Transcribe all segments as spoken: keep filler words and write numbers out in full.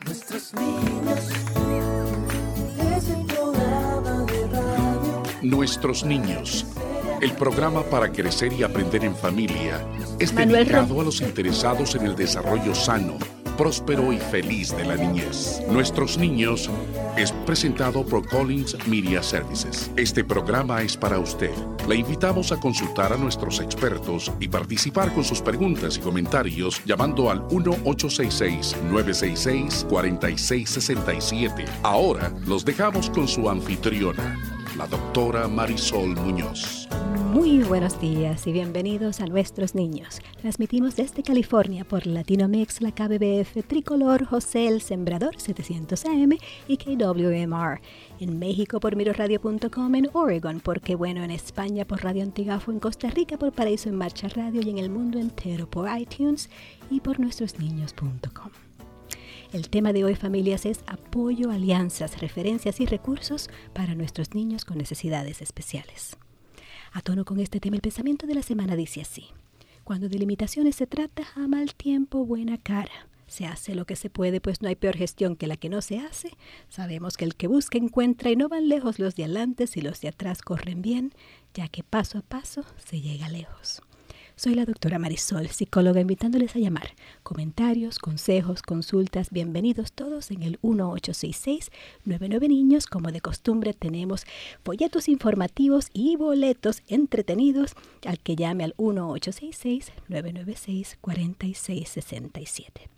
Nuestros niños, ese programa de radio. Nuestros niños, el programa para crecer y aprender en familia, es Manuel dedicado Ro- a los interesados en el desarrollo sano, próspero y feliz de la niñez. Nuestros niños es presentado por Collins Media Services. Este programa es para usted. Le invitamos a consultar a nuestros expertos y participar con sus preguntas y comentarios llamando al uno ocho seis seis, nueve seis seis, cuatro seis seis siete. Ahora los dejamos con su anfitriona, la doctora Marisol Muñoz. Muy buenos días y bienvenidos a Nuestros Niños. Transmitimos desde California por Latinomex, la K B B F, Tricolor, José el Sembrador setecientos A M y K W M R. En México por miro radio punto com, en Oregon por Qué Bueno, en España por Radio Antigafo, en Costa Rica por Paraíso en Marcha Radio y en el mundo entero por iTunes y por nuestros niños punto com. El tema de hoy, familias, es apoyo, alianzas, referencias y recursos para nuestros niños con necesidades especiales. A tono con este tema, el pensamiento de la semana dice así: cuando de limitaciones se trata, a mal tiempo, buena cara. Se hace lo que se puede, pues no hay peor gestión que la que no se hace. Sabemos que el que busca encuentra y no van lejos los de adelante si los de atrás corren bien, ya que paso a paso se llega lejos. Soy la doctora Marisol, psicóloga, invitándoles a llamar. Comentarios, consejos, consultas, bienvenidos todos en el uno ocho seis seis, nueve nueve niños. Como de costumbre, tenemos folletos informativos y boletos entretenidos al que llame al uno ocho seis seis, nueve nueve seis, cuatro seis seis siete.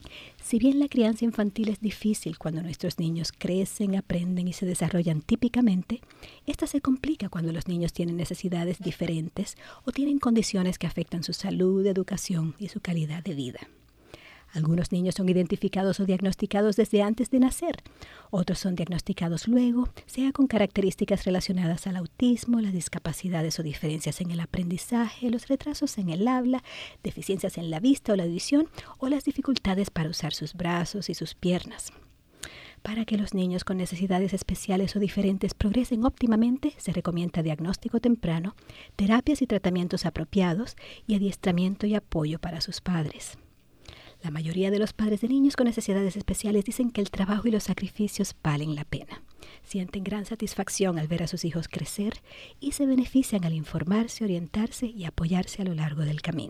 Si bien la crianza infantil es difícil cuando nuestros niños crecen, aprenden y se desarrollan típicamente, esta se complica cuando los niños tienen necesidades diferentes o tienen condiciones que afectan su salud, educación y su calidad de vida. Algunos niños son identificados o diagnosticados desde antes de nacer. Otros son diagnosticados luego, sea con características relacionadas al autismo, las discapacidades o diferencias en el aprendizaje, los retrasos en el habla, deficiencias en la vista o la audición o las dificultades para usar sus brazos y sus piernas. Para que los niños con necesidades especiales o diferentes progresen óptimamente, se recomienda diagnóstico temprano, terapias y tratamientos apropiados y adiestramiento y apoyo para sus padres. La mayoría de los padres de niños con necesidades especiales dicen que el trabajo y los sacrificios valen la pena. Sienten gran satisfacción al ver a sus hijos crecer y se benefician al informarse, orientarse y apoyarse a lo largo del camino.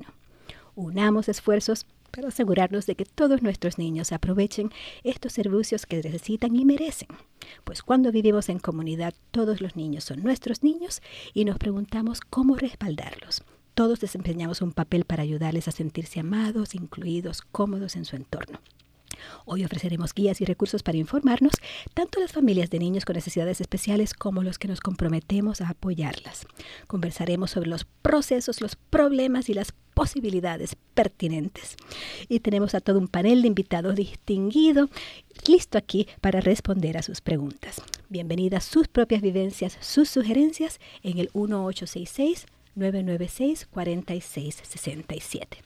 Unamos esfuerzos para asegurarnos de que todos nuestros niños aprovechen estos servicios que necesitan y merecen. Pues cuando vivimos en comunidad, todos los niños son nuestros niños y nos preguntamos cómo respaldarlos. Todos desempeñamos un papel para ayudarles a sentirse amados, incluidos, cómodos en su entorno. Hoy ofreceremos guías y recursos para informarnos, tanto a las familias de niños con necesidades especiales como los que nos comprometemos a apoyarlas. Conversaremos sobre los procesos, los problemas y las posibilidades pertinentes. Y tenemos a todo un panel de invitados distinguido, listo aquí para responder a sus preguntas. Bienvenidas sus propias vivencias, sus sugerencias en el uno ocho seis seis, nueve nueve seis, cuatro seis seis siete.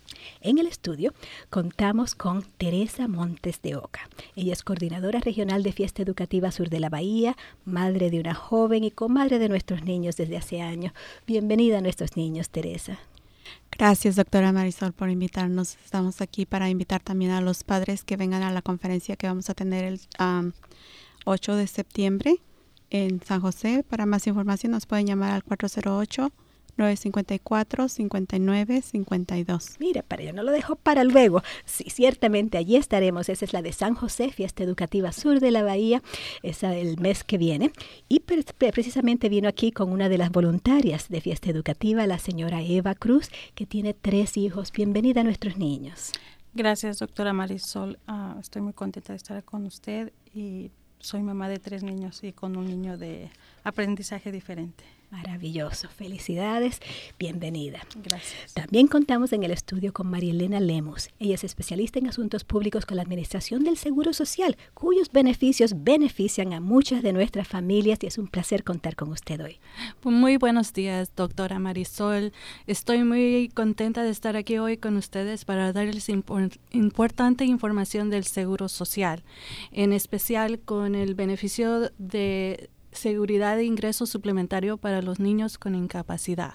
En el estudio contamos con Teresa Montes de Oca. Ella es coordinadora regional de Fiesta Educativa Sur de la Bahía, madre de una joven y comadre de nuestros niños desde hace años. Bienvenida a nuestros niños, Teresa. Gracias, doctora Marisol, por invitarnos. Estamos aquí para invitar también a los padres que vengan a la conferencia que vamos a tener el um, ocho de septiembre en San José. Para más información nos pueden llamar al cuatro cero ocho, nueve cinco cuatro, cinco nueve cinco dos. Mira, para yo no lo dejo para luego. Sí, ciertamente allí estaremos. Esa es la de San José, Fiesta Educativa Sur de la Bahía, esa el mes que viene. Y pre- precisamente vino aquí con una de las voluntarias de Fiesta Educativa, la señora Eva Cruz, que tiene tres hijos. Bienvenida a nuestros niños. Gracias, doctora Marisol. Uh, estoy muy contenta de estar con usted y soy mamá de tres niños y con un niño de aprendizaje diferente. Maravilloso, felicidades, bienvenida. Gracias. También contamos en el estudio con María Elena Lemus. Ella es especialista en asuntos públicos con la Administración del Seguro Social, cuyos beneficios benefician a muchas de nuestras familias y es un placer contar con usted hoy. Muy buenos días, doctora Marisol. Estoy muy contenta de estar aquí hoy con ustedes para darles impor- importante información del Seguro Social, en especial con el beneficio de seguridad de ingreso suplementario para los niños con incapacidad.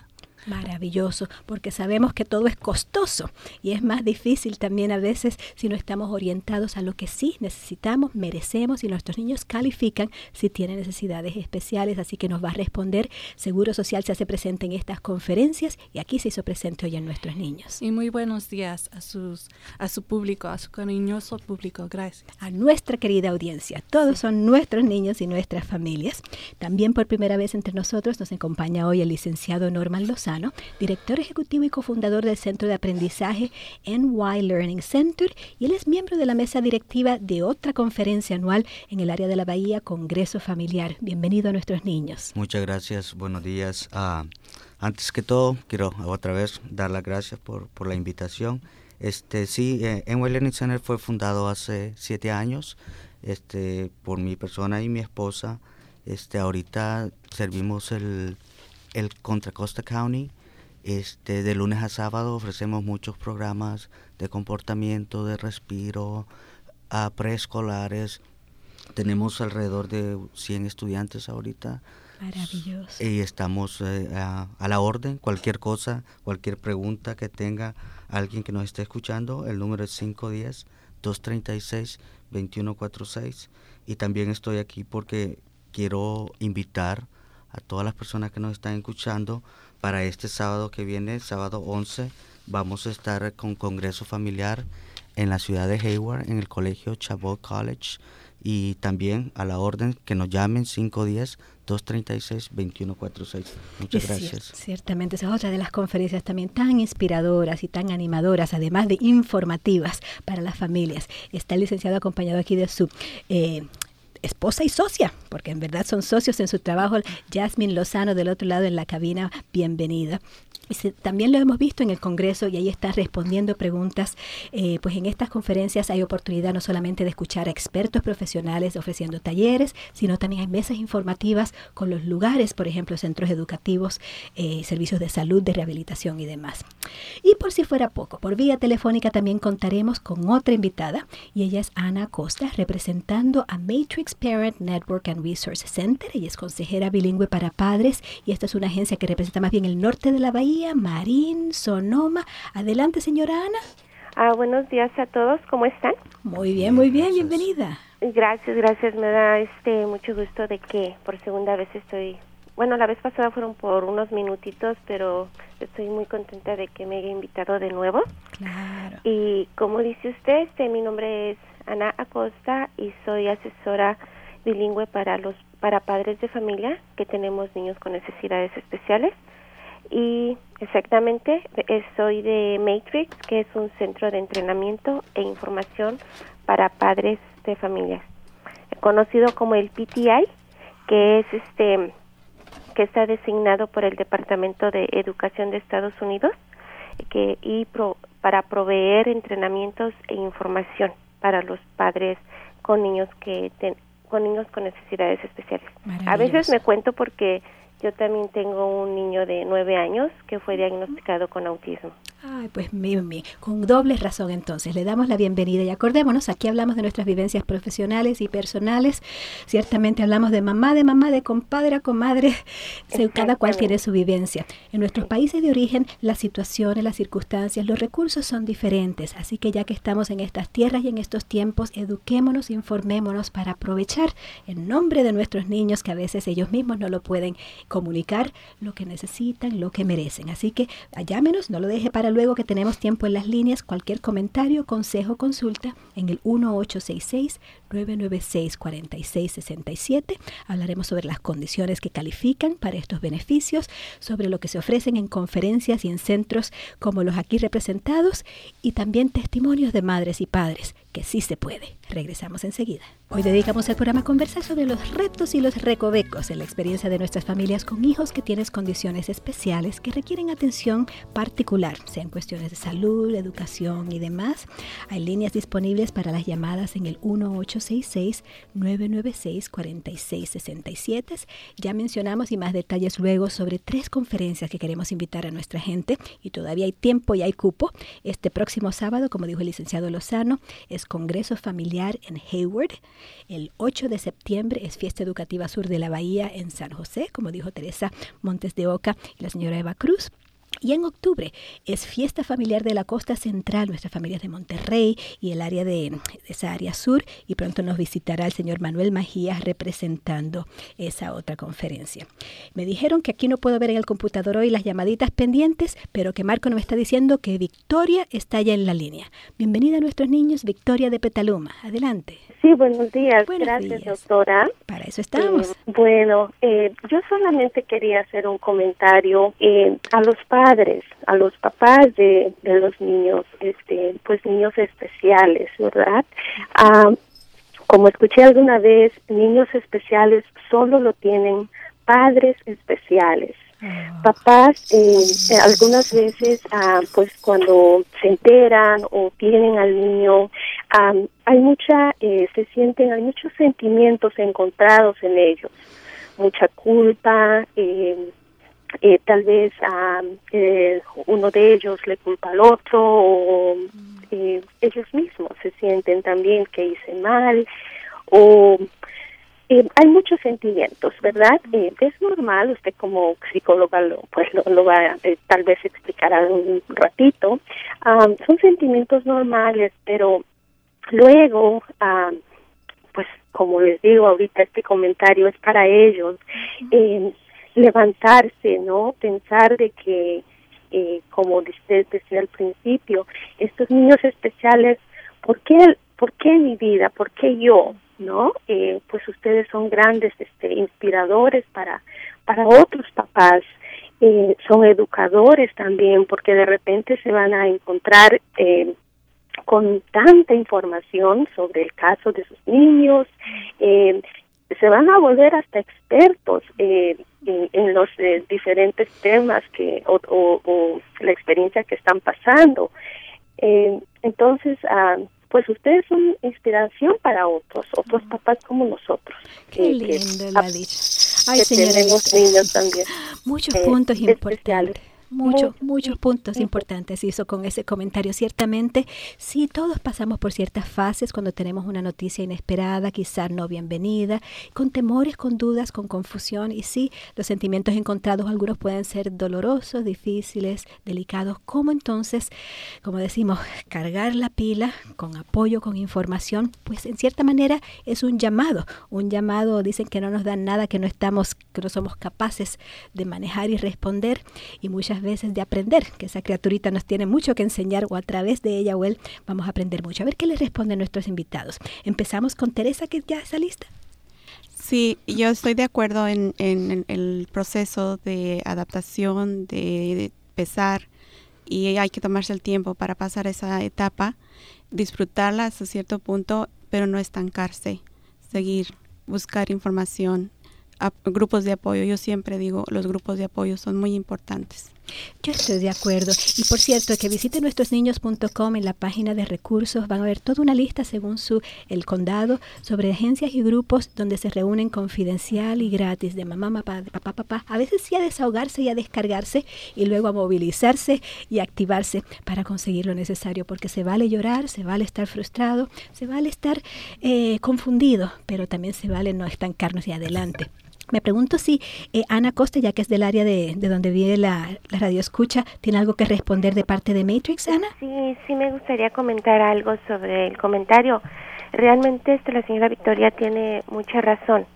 Maravilloso, porque sabemos que todo es costoso y es más difícil también a veces si no estamos orientados a lo que sí necesitamos, merecemos y nuestros niños califican si tienen necesidades especiales. Así que nos va a responder. Seguro Social se hace presente en estas conferencias y aquí se hizo presente hoy en Nuestros Niños. Y muy buenos días a, sus, a su público, a su cariñoso público. Gracias. A nuestra querida audiencia. Todos son nuestros niños y nuestras familias. También por primera vez entre nosotros nos acompaña hoy el licenciado Norman Lozano, director ejecutivo y cofundador del Centro de Aprendizaje N Y Learning Center, y él es miembro de la mesa directiva de otra conferencia anual en el área de la Bahía, Congreso Familiar. Bienvenido a Nuestros Niños. Muchas gracias, buenos días. Uh, antes que todo, quiero otra vez dar las gracias por, por la invitación. Este, sí, eh, N Y Learning Center fue fundado hace siete años este, por mi persona y mi esposa. Este, ahorita servimos el, el Contra Costa County. Este, de lunes a sábado ofrecemos muchos programas de comportamiento, de respiro, a preescolares. Tenemos alrededor de cien estudiantes ahorita. Maravilloso. Y estamos eh, a, a la orden. Cualquier cosa, cualquier pregunta que tenga alguien que nos esté escuchando, el número es cinco uno cero, dos tres seis, dos uno cuatro seis. Y también estoy aquí porque quiero invitar a todas las personas que nos están escuchando para este sábado que viene, sábado once, vamos a estar con Congreso Familiar en la ciudad de Hayward, en el colegio Chabot College. Y también a la orden que nos llamen cinco uno cero, dos tres seis, dos uno cuatro seis. Muchas es gracias. Cier- ciertamente, esa es otra de las conferencias también tan inspiradoras y tan animadoras, además de informativas para las familias. Está el licenciado acompañado aquí de su eh, esposa y socia, porque en verdad son socios en su trabajo, Jasmine Lozano del otro lado en la cabina. Bienvenida. Y se, también lo hemos visto en el Congreso y ahí está respondiendo preguntas. Eh, pues en estas conferencias hay oportunidad no solamente de escuchar a expertos profesionales ofreciendo talleres, sino también hay mesas informativas con los lugares, por ejemplo, centros educativos, eh, servicios de salud, de rehabilitación y demás. Y por si fuera poco, por vía telefónica también contaremos con otra invitada y ella es Ana Acosta, representando a Matrix Parent Network and Resource Center. Ella es consejera bilingüe para padres y esta es una agencia que representa más bien el norte de la Bahía, Marín, Sonoma. Adelante, señora Ana. Ah, buenos días a todos, ¿cómo están? Muy bien, muy bien, Gracias. bienvenida. Gracias, gracias, me da este mucho gusto de que por segunda vez estoy, bueno, la vez pasada fueron por unos minutitos, pero estoy muy contenta de que me haya invitado de nuevo. Claro. Y como dice usted, este, mi nombre es Ana Acosta y soy asesora bilingüe para los para padres de familia que tenemos niños con necesidades especiales. Y exactamente, soy de Matrix, que es un centro de entrenamiento e información para padres de familias, conocido como el P T I, que es este que está designado por el Departamento de Educación de Estados Unidos, que y pro, para proveer entrenamientos e información para los padres con niños que ten, con niños con necesidades especiales. A veces me cuento porque yo también tengo un niño de nueve años que fue diagnosticado con autismo. Ay, pues bien, bien, con doble razón entonces, le damos la bienvenida y acordémonos, aquí hablamos de nuestras vivencias profesionales y personales, ciertamente hablamos de mamá, de mamá, de compadre a comadre, cada cual tiene su vivencia. En nuestros países de origen, las situaciones, las circunstancias, los recursos son diferentes, así que ya que estamos en estas tierras y en estos tiempos, eduquémonos, informémonos para aprovechar en nombre de nuestros niños, que a veces ellos mismos no lo pueden comunicar, lo que necesitan, lo que merecen. Así que llámenos, no lo deje para luego, que tenemos tiempo en las líneas. Cualquier comentario, consejo, consulta en el uno ocho seis seis, nueve nueve seis, cuatro seis seis siete. Hablaremos sobre las condiciones que califican para estos beneficios, sobre lo que se ofrecen en conferencias y en centros como los aquí representados, y también testimonios de madres y padres que sí se puede. Regresamos enseguida. Hoy dedicamos el programa a conversar sobre los retos y los recovecos en la experiencia de nuestras familias con hijos que tienen condiciones especiales que requieren atención particular, sea en cuestiones de salud, educación y demás. Hay líneas disponibles para las llamadas en el uno ocho seis seis, nueve nueve seis, cuatro seis seis siete. Ya mencionamos y más detalles luego sobre tres conferencias que queremos invitar a nuestra gente y todavía hay tiempo y hay cupo. Este próximo sábado, como dijo el licenciado Lozano, es Congreso Familiar en Hayward. El ocho de septiembre es Fiesta Educativa Sur de la Bahía en San José, como dijo Teresa Montes de Oca y la señora Eva Cruz. Y en octubre es Fiesta Familiar de la Costa Central, nuestras familias de Monterrey y el área de, de esa área sur, y pronto nos visitará el señor Manuel Majías representando esa otra conferencia. Me dijeron que aquí no puedo ver en el computador hoy las llamaditas pendientes, pero que Marco nos está diciendo que Victoria está ya en la línea. Bienvenida a nuestros niños, Victoria de Petaluma. Adelante. Sí, buenos días. Buenos Gracias, días. doctora. Para eso estamos. Eh, bueno, eh, yo solamente quería hacer un comentario eh, a los padres, a los papás de, de los niños, este, pues niños especiales, ¿verdad? Ah, como escuché alguna vez, niños especiales solo lo tienen padres especiales. Papás, eh, eh, algunas veces, ah, pues cuando se enteran o tienen al niño, ah, hay mucha, eh, se sienten, hay muchos sentimientos encontrados en ellos, mucha culpa, eh, eh, tal vez ah, eh, uno de ellos le culpa al otro, o eh, ellos mismos se sienten también que hice mal, o Eh, hay muchos sentimientos, ¿verdad? Eh, es normal, usted como psicóloga lo, pues lo, lo va a eh, tal vez explicar un ratito. Um, son sentimientos normales, pero luego, um, pues como les digo ahorita, este comentario es para ellos, eh, levantarse, ¿no? Pensar de que, eh, como usted decía al principio, estos niños especiales, ¿por qué, por qué mi vida? ¿Por qué yo? ¿No? Eh, pues ustedes son grandes este, inspiradores para, para otros papás, eh, son educadores también, porque de repente se van a encontrar eh, con tanta información sobre el caso de sus niños, eh, se van a volver hasta expertos eh, en, en los eh, diferentes temas que o, o, o la experiencia que están pasando. Eh, entonces, ah, pues ustedes son inspiración para otros, otros papás como nosotros. Qué eh, lindo que, lo ha dicho. Ay, que señora, tenemos niños también. muchos eh, puntos importantes. especiales. Muchos, Muy, muchos puntos importantes hizo con ese comentario. Ciertamente, sí, todos pasamos por ciertas fases cuando tenemos una noticia inesperada, quizás no bienvenida, con temores, con dudas, con confusión. Y sí, los sentimientos encontrados, algunos pueden ser dolorosos, difíciles, delicados. ¿Cómo entonces, como decimos, cargar la pila con apoyo, con información? Pues en cierta manera es un llamado. Un llamado, dicen que no nos dan nada, que no estamos, que no somos capaces de manejar y responder. Y muchas veces de aprender, que esa criaturita nos tiene mucho que enseñar, o a través de ella o él vamos a aprender mucho. A ver qué les responden nuestros invitados. Empezamos con Teresa, que ya está lista. Sí, yo estoy de acuerdo en, en, en el proceso de adaptación, de, de pesar, y hay que tomarse el tiempo para pasar esa etapa, disfrutarla hasta cierto punto, pero no estancarse, seguir, buscar información, a, grupos de apoyo. Yo siempre digo, los grupos de apoyo son muy importantes. Yo estoy de acuerdo. Y por cierto, que visiten nuestros niños punto com, en la página de recursos. Van a ver toda una lista según su el condado sobre agencias y grupos donde se reúnen confidencial y gratis de mamá, papá, de papá, papá. A veces sí a desahogarse y a descargarse, y luego a movilizarse y activarse para conseguir lo necesario, porque se vale llorar, se vale estar frustrado, se vale estar eh, confundido, pero también se vale no estancarnos y adelante. Me pregunto si eh, Ana Costa, ya que es del área de, de donde vive la, la radio escucha, ¿tiene algo que responder de parte de Matrix, Ana? Sí, sí me gustaría comentar algo sobre el comentario. Realmente este, la señora Victoria tiene mucha razón.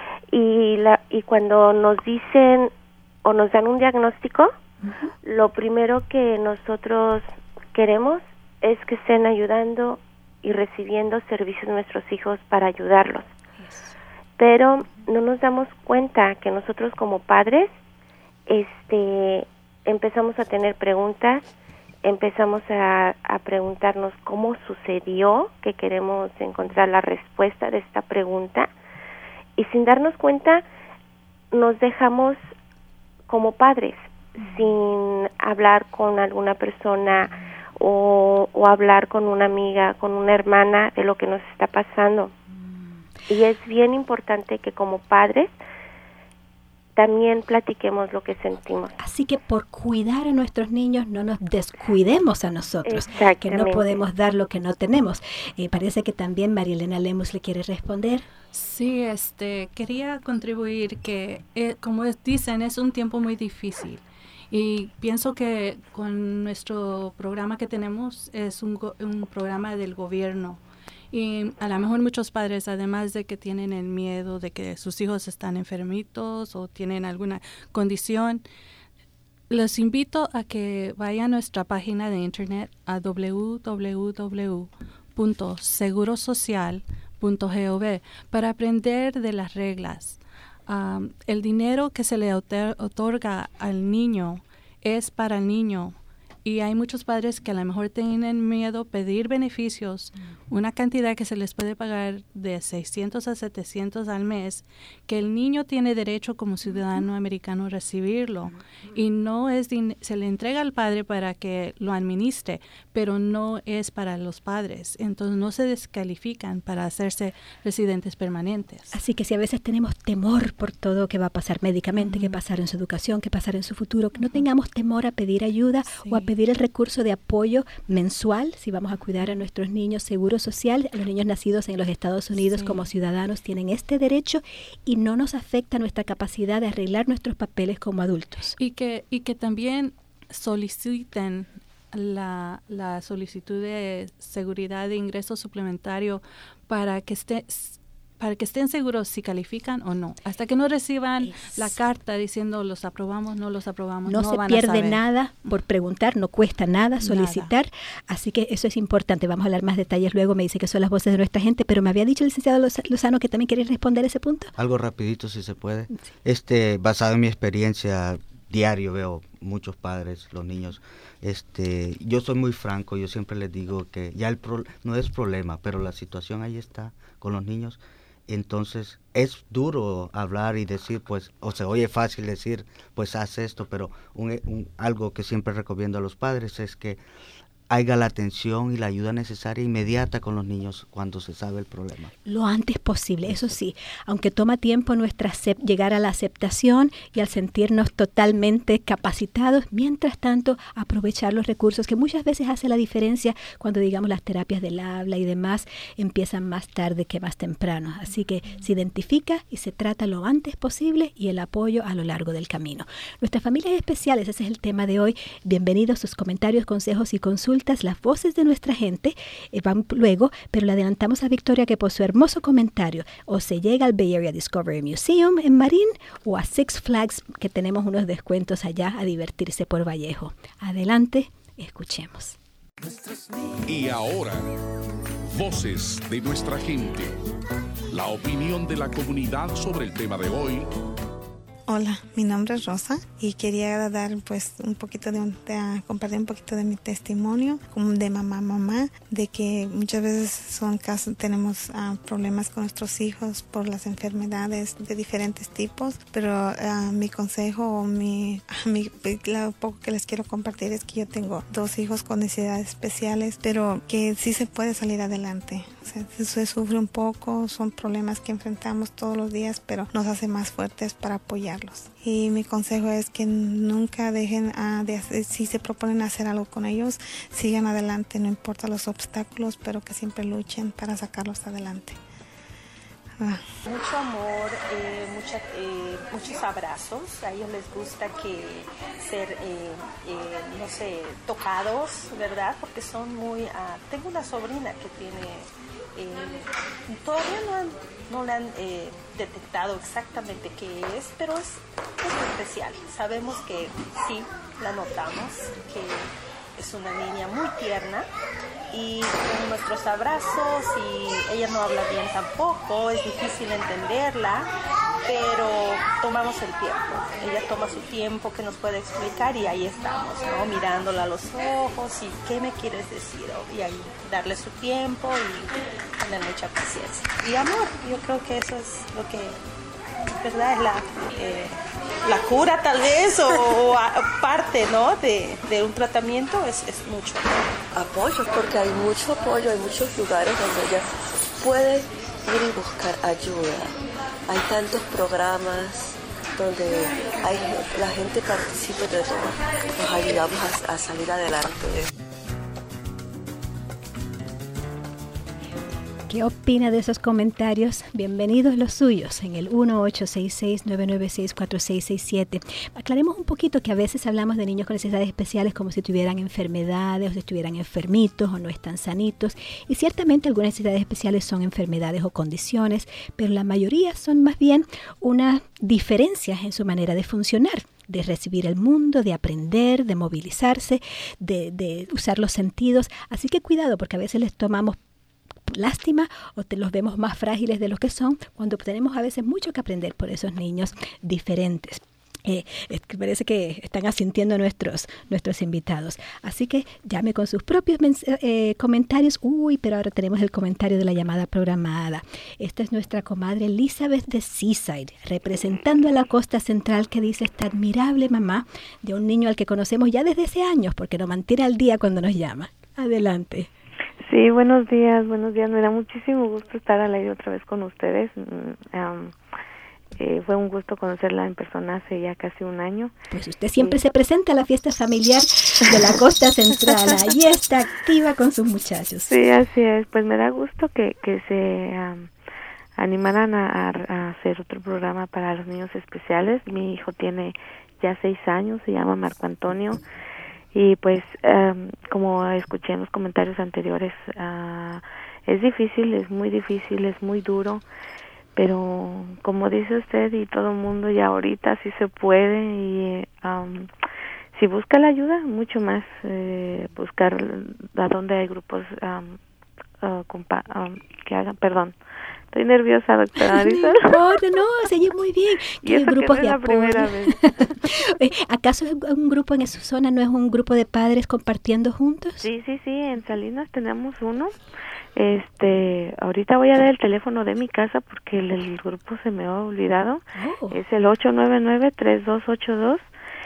Y, la, y cuando nos dicen o nos dan un diagnóstico, uh-huh. lo primero que nosotros queremos es que estén ayudando y recibiendo servicios nuestros hijos para ayudarlos. Pero no nos damos cuenta que nosotros como padres este, empezamos a tener preguntas, empezamos a, a preguntarnos cómo sucedió, que queremos encontrar la respuesta de esta pregunta, y sin darnos cuenta nos dejamos como padres, sin hablar con alguna persona o, o hablar con una amiga, con una hermana de lo que nos está pasando. Y es bien importante que como padres también platiquemos lo que sentimos. Así que por cuidar a nuestros niños no nos descuidemos a nosotros, que no podemos dar lo que no tenemos. Eh, parece que también María Elena Lemus le quiere responder. Sí, este, quería contribuir que, eh, como es, dicen, es un tiempo muy difícil. Y pienso que con nuestro programa que tenemos es un, go- un programa del gobierno. Y a lo mejor muchos padres, además de que tienen el miedo de que sus hijos están enfermitos o tienen alguna condición, los invito a que vayan a nuestra página de internet a doble u doble u doble u punto seguro social punto gov para aprender de las reglas. Um, el dinero que se le otor- otorga al niño es para el niño. Y hay muchos padres que a lo mejor tienen miedo pedir beneficios, una cantidad que se les puede pagar de seiscientos a setecientos al mes, que el niño tiene derecho como ciudadano americano a recibirlo. Y no es din- se le entrega al padre para que lo administre, pero no es para los padres. Entonces no se descalifican para hacerse residentes permanentes. Así que si a veces tenemos temor por todo que va a pasar médicamente, Ujú. qué pasar en su educación, qué pasar en su futuro, que no tengamos temor a pedir ayuda Sí. o a pedir el recurso de apoyo mensual, si vamos a cuidar a nuestros niños, seguro social. Los niños nacidos en los Estados Unidos Sí. como ciudadanos tienen este derecho y no nos afecta nuestra capacidad de arreglar nuestros papeles como adultos. Y que, y que también soliciten la, la solicitud de seguridad de ingreso suplementario para que esté para que estén seguros si califican o no. Hasta que no reciban Es- la carta diciendo los aprobamos, no los aprobamos, No, no, se van a pierde saber. nada por preguntar, no cuesta nada solicitar, así que eso es importante. Vamos a hablar más detalles luego, me dice que son las voces de nuestra gente, pero me había dicho el licenciado Loza- Lozano que también quería responder ese punto. Algo rapidito si se puede. Este, basado en mi experiencia diario veo muchos padres, los niños. Este, yo soy muy franco, yo siempre les digo que ya el pro, no es problema, pero la situación ahí está con los niños. Entonces es duro hablar y decir, pues, o se oye fácil decir, pues haz esto, pero un, un, algo que siempre recomiendo a los padres es que haya la atención y la ayuda necesaria inmediata con los niños cuando se sabe el problema. Lo antes posible, eso sí, aunque toma tiempo nuestra acep- llegar a la aceptación y al sentirnos totalmente capacitados, mientras tanto aprovechar los recursos que muchas veces hace la diferencia cuando digamos las terapias del habla y demás empiezan más tarde que más temprano. Así que se identifica y se trata lo antes posible y el apoyo a lo largo del camino. Nuestras familias especiales, ese es el tema de hoy. Bienvenidos sus comentarios, consejos y consultas. Las voces de nuestra gente eh, van luego, pero le adelantamos a Victoria que por su hermoso comentario o se llega al Bay Area Discovery Museum en Marín o a Six Flags, que tenemos unos descuentos allá a divertirse por Vallejo. Adelante, escuchemos. Y ahora, voces de nuestra gente. La opinión de la comunidad sobre el tema de hoy. Hola, mi nombre es Rosa y quería dar pues un poquito de, un, de compartir un poquito de mi testimonio como de mamá mamá de que muchas veces son casos tenemos uh, problemas con nuestros hijos por las enfermedades de diferentes tipos, pero uh, mi consejo o mi, mi lo poco que les quiero compartir es que yo tengo dos hijos con necesidades especiales, pero que sí se puede salir adelante. O sea, se sufre un poco, son problemas que enfrentamos todos los días, pero nos hace más fuertes para apoyar. Y mi consejo es que nunca dejen uh, de hacer, si se proponen hacer algo con ellos, sigan adelante, no importa los obstáculos, pero que siempre luchen para sacarlos adelante. Ah. Mucho amor, eh, mucha, eh, muchos abrazos. A ellos les gusta que ser, eh, eh, no sé, tocados, ¿verdad? Porque son muy... Uh, tengo una sobrina que tiene... Eh, todavía no, han, no la han eh, detectado exactamente qué es, pero es, es especial. Sabemos que sí, la notamos, que es una niña muy tierna y con nuestros abrazos, y ella no habla bien tampoco, es difícil entenderla, pero tomamos el tiempo. Ella toma su tiempo que nos puede explicar y ahí estamos, ¿no? Mirándola a los ojos y ¿qué me quieres decir? Y ahí darle su tiempo y tener mucha paciencia. Y amor, yo creo que eso es lo que, ¿verdad? Es la, eh, la cura tal vez o, o a, parte, ¿no? De, de un tratamiento es, es mucho. Apoyo, porque hay mucho apoyo, hay muchos lugares donde ella puede ir y buscar ayuda. Hay tantos programas donde hay, la gente participa de todo. Nos ayudamos a, a salir adelante. ¿Qué opina de esos comentarios? Bienvenidos los suyos en el uno ocho seis seis, nueve nueve seis, cuatro seis seis siete. Aclaremos un poquito que a veces hablamos de niños con necesidades especiales como si tuvieran enfermedades o si estuvieran enfermitos o no están sanitos. Y ciertamente algunas necesidades especiales son enfermedades o condiciones, pero la mayoría son más bien unas diferencias en su manera de funcionar, de recibir el mundo, de aprender, de movilizarse, de, de usar los sentidos. Así que cuidado, porque a veces les tomamos lástima o te los vemos más frágiles de lo que son, cuando tenemos a veces mucho que aprender por esos niños diferentes. Eh, es que parece que están asintiendo nuestros, nuestros invitados. Así que llame con sus propios eh, comentarios. Uy, pero ahora tenemos el comentario de la llamada programada. Esta es nuestra comadre Elizabeth de Seaside, representando a la costa central, que dice esta admirable mamá de un niño al que conocemos ya desde hace años, porque nos mantiene al día cuando nos llama. Adelante. Sí, buenos días, buenos días. Me da muchísimo gusto estar al aire otra vez con ustedes. Um, eh, fue un gusto conocerla en persona hace ya casi un año. Pues usted siempre sí. se presenta a la fiesta familiar de la Costa Central. Ahí está activa con sus muchachos. Sí, así es. Pues me da gusto que, que se um, animaran a, a hacer otro programa para los niños especiales. Mi hijo tiene ya seis años, se llama Marco Antonio. Y pues, um, como escuché en los comentarios anteriores, uh, es difícil, es muy difícil, es muy duro, pero como dice usted y todo el mundo, ya ahorita sí se puede, y um, si busca la ayuda, mucho más, eh, buscar a dónde hay grupos um, uh, compa- um, que hagan, perdón, estoy nerviosa, doctora Marisol. No importa, no, se oye muy bien. Y eso grupos que no de es la apoyo. primera vez. ¿Acaso un grupo en su zona no es un grupo de padres compartiendo juntos? Sí, sí, sí, en Salinas tenemos uno. Este, ahorita voy a dar el teléfono de mi casa porque el, el grupo se me ha olvidado. Oh. Es el ocho nueve nueve, tres dos ocho dos,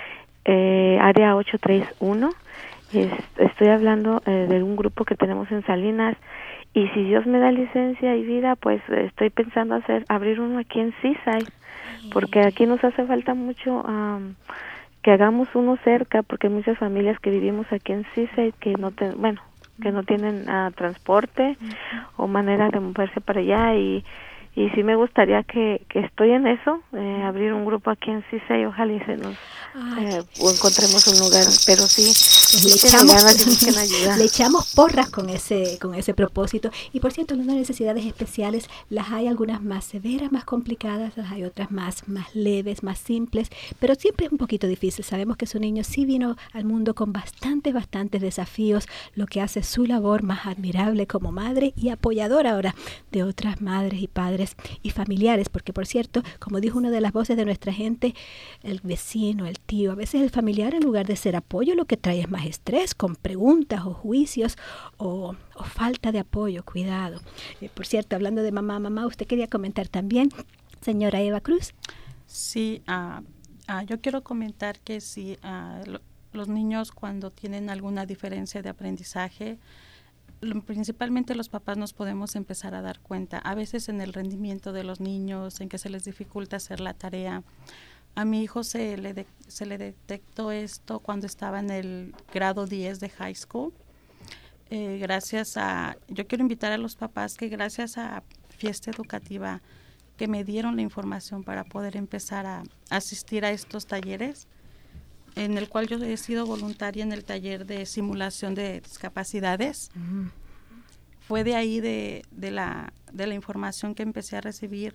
eh, área ocho tres uno. Es, estoy hablando eh, de un grupo que tenemos en Salinas. Y si Dios me da licencia y vida, pues estoy pensando hacer abrir uno aquí en Seaside, porque aquí nos hace falta mucho um, que hagamos uno cerca, porque hay muchas familias que vivimos aquí en Seaside que no ten, bueno, que no tienen uh, transporte uh-huh. o manera de moverse para allá, y y sí me gustaría que, que estoy en eso, eh, abrir un grupo aquí en Seaside, ojalá y se nos eh, o encontremos un lugar, pero sí, pues le, echamos, le echamos porras con ese con ese propósito. Y por cierto, hablando de necesidades especiales, las hay algunas más severas, más complicadas, las hay otras más, más leves, más simples, pero siempre es un poquito difícil. Sabemos que su niño sí vino al mundo con bastantes, bastantes desafíos, lo que hace su labor más admirable como madre y apoyadora ahora de otras madres y padres y familiares, porque por cierto, como dijo una de las voces de nuestra gente, el vecino, el tío, a veces el familiar, en lugar de ser apoyo, lo que trae es más estrés, con preguntas o juicios o, o falta de apoyo. Cuidado. Eh, por cierto, hablando de mamá, mamá, usted quería comentar también, señora Eva Cruz. Sí, uh, uh, yo quiero comentar que si uh, lo, los niños cuando tienen alguna diferencia de aprendizaje, principalmente los papás nos podemos empezar a dar cuenta, a veces en el rendimiento de los niños, en que se les dificulta hacer la tarea. A mi hijo se le, de, se le detectó esto cuando estaba en el grado diez de high school. Eh, gracias a, yo quiero invitar a los papás que gracias a Fiesta Educativa, que me dieron la información para poder empezar a asistir a estos talleres, en el cual yo he sido voluntaria en el taller de simulación de discapacidades. Uh-huh. Fue de ahí de, de, la, de la información que empecé a recibir.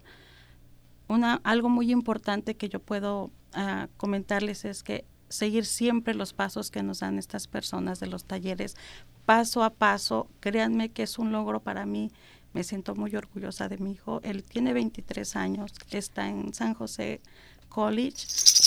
Una, algo muy importante que yo puedo uh, comentarles es que seguir siempre los pasos que nos dan estas personas de los talleres, paso a paso. Créanme que es un logro para mí. Me siento muy orgullosa de mi hijo. Él tiene veintitrés años, está en San José College.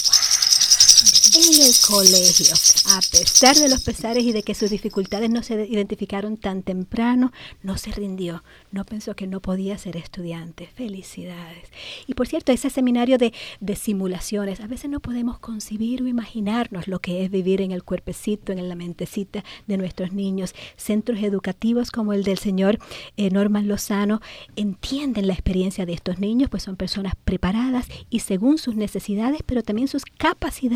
En el colegio, a pesar de los pesares y de que sus dificultades no se identificaron tan temprano, no se rindió, no pensó que no podía ser estudiante. Felicidades. Y por cierto, ese seminario de, de simulaciones, a veces no podemos concebir o imaginarnos lo que es vivir en el cuerpecito, en la mentecita de nuestros niños. Centros educativos como el del señor eh, Norman Lozano entienden la experiencia de estos niños, pues son personas preparadas y según sus necesidades, pero también sus capacidades,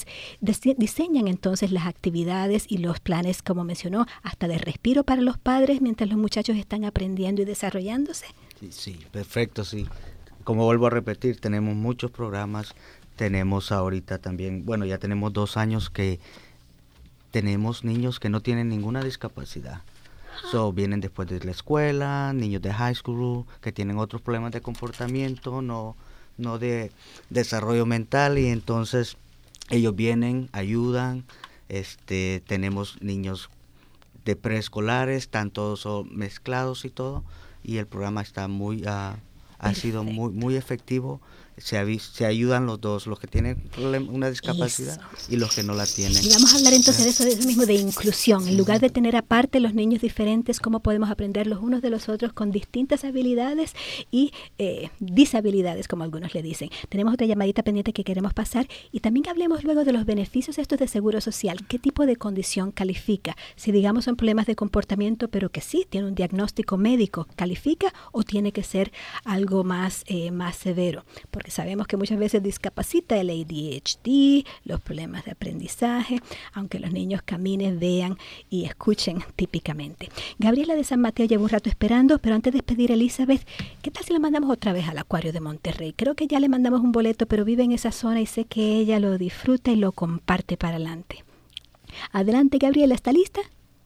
Dise- diseñan entonces las actividades y los planes, como mencionó, hasta de respiro para los padres mientras los muchachos están aprendiendo y desarrollándose. Sí, sí, perfecto, sí. Como vuelvo a repetir, tenemos muchos programas, tenemos ahorita también, bueno, ya tenemos dos años que tenemos niños que no tienen ninguna discapacidad. So, vienen después de la escuela, niños de high school que tienen otros problemas de comportamiento, no, no de desarrollo mental, y entonces ellos vienen, ayudan. Este, tenemos niños de preescolares, están todos oh, mezclados y todo, y el programa está muy, uh, ha sido muy, muy efectivo. Se, avi- se ayudan los dos, los que tienen problem- una discapacidad eso. Y los que no la tienen. Y vamos a hablar entonces de eso, de eso mismo, de inclusión. En lugar de tener aparte los niños diferentes, cómo podemos aprender los unos de los otros con distintas habilidades y eh, disabilidades, como algunos le dicen. Tenemos otra llamadita pendiente que queremos pasar, y también hablemos luego de los beneficios estos de seguro social. ¿Qué tipo de condición califica? Si digamos son problemas de comportamiento, pero que sí tiene un diagnóstico médico, ¿califica o tiene que ser algo más, eh, más severo? Porque sabemos que muchas veces discapacita el A D H D, los problemas de aprendizaje, aunque los niños caminen, vean y escuchen típicamente. Gabriela de San Mateo lleva un rato esperando, pero antes de despedir a Elizabeth, ¿qué tal si la mandamos otra vez al Acuario de Monterrey? Creo que ya le mandamos un boleto, pero vive en esa zona y sé que ella lo disfruta y lo comparte para adelante. Adelante, Gabriela, ¿está lista?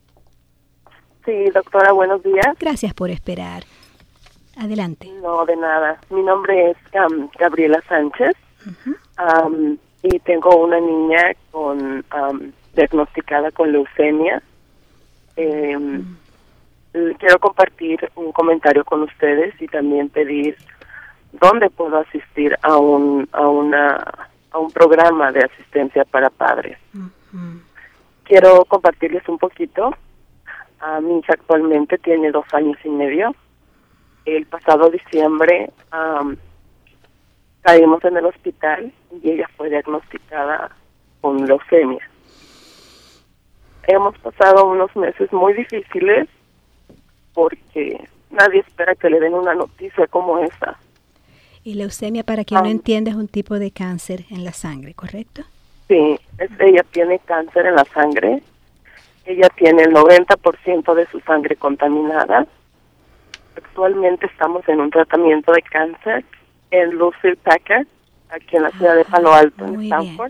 Sí, doctora, buenos días. Gracias por esperar. Adelante. No, de nada. Mi nombre es um, Gabriela Sánchez. Uh-huh. um, y tengo una niña con um, diagnosticada con leucemia. Eh, uh-huh. Quiero compartir un comentario con ustedes y también pedir dónde puedo asistir a un a una a un programa de asistencia para padres. Uh-huh. Quiero compartirles un poquito. Uh, mi hija actualmente tiene dos años y medio. El pasado diciembre um, caímos en el hospital y ella fue diagnosticada con leucemia. Hemos pasado unos meses muy difíciles porque nadie espera que le den una noticia como esa. Y leucemia, para quien um, no entiende, es un tipo de cáncer en la sangre, ¿correcto? Sí, es, ella tiene cáncer en la sangre. Ella tiene el noventa por ciento de su sangre contaminada. Actualmente estamos en un tratamiento de cáncer en Lucille Packard, aquí en la ciudad de Palo Alto, en Stanford.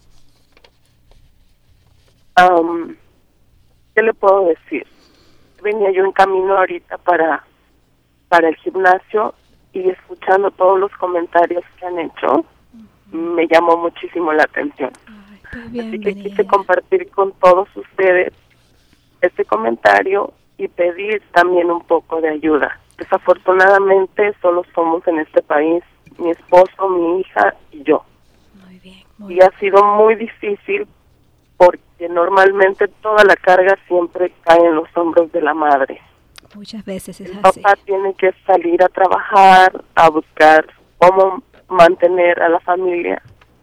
Um, ¿Qué le puedo decir? Venía yo en camino ahorita para, para el gimnasio y escuchando todos los comentarios que han hecho, uh-huh. me llamó muchísimo la atención. Ay, bien, Así que venía. quise compartir con todos ustedes este comentario y pedir también un poco de ayuda. Desafortunadamente solo somos en este país, mi esposo, mi hija y yo. Muy bien, muy y ha sido muy difícil porque normalmente toda la carga siempre cae en los hombros de la madre. Muchas veces es El así. papá tiene que salir a trabajar, a buscar cómo mantener a la familia.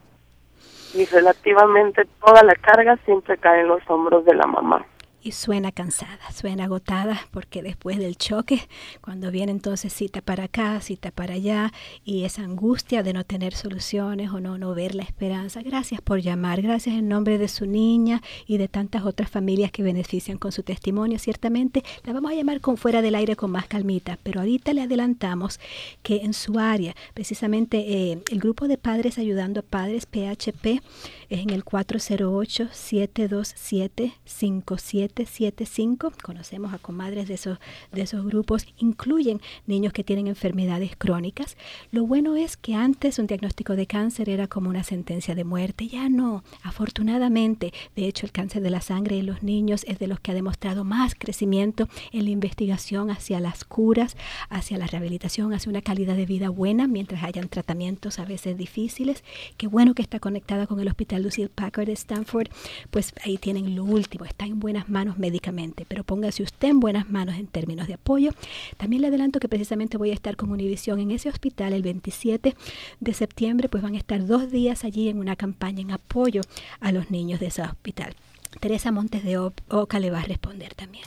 Y relativamente toda la carga siempre cae en los hombros de la mamá. Y suena cansada, suena agotada, porque después del choque, cuando viene entonces cita para acá, cita para allá, y esa angustia de no tener soluciones o no, no ver la esperanza. Gracias por llamar, gracias en nombre de su niña y de tantas otras familias que benefician con su testimonio. Ciertamente la vamos a llamar con fuera del aire con más calmita, pero ahorita le adelantamos que en su área, precisamente eh, el grupo de Padres Ayudando a Padres, P H P, es en el cuatro cero ocho, siete dos siete, cinco siete siete cinco. Conocemos a comadres de esos, de esos grupos. Incluyen niños que tienen enfermedades crónicas. Lo bueno es que antes un diagnóstico de cáncer era como una sentencia de muerte. Ya no, afortunadamente. De hecho, el cáncer de la sangre en los niños es de los que ha demostrado más crecimiento en la investigación hacia las curas, hacia la rehabilitación, hacia una calidad de vida buena, mientras hayan tratamientos a veces difíciles. Qué bueno que está conectada con el Hospital Lucille Packard de Stanford. Pues ahí tienen lo último. Está en buenas manos médicamente, pero póngase usted en buenas manos en términos de apoyo. También le adelanto que precisamente voy a estar con Univisión en ese hospital el veintisiete de septiembre, pues van a estar dos días allí en una campaña en apoyo a los niños de ese hospital. Teresa Montes de Oca le va a responder también.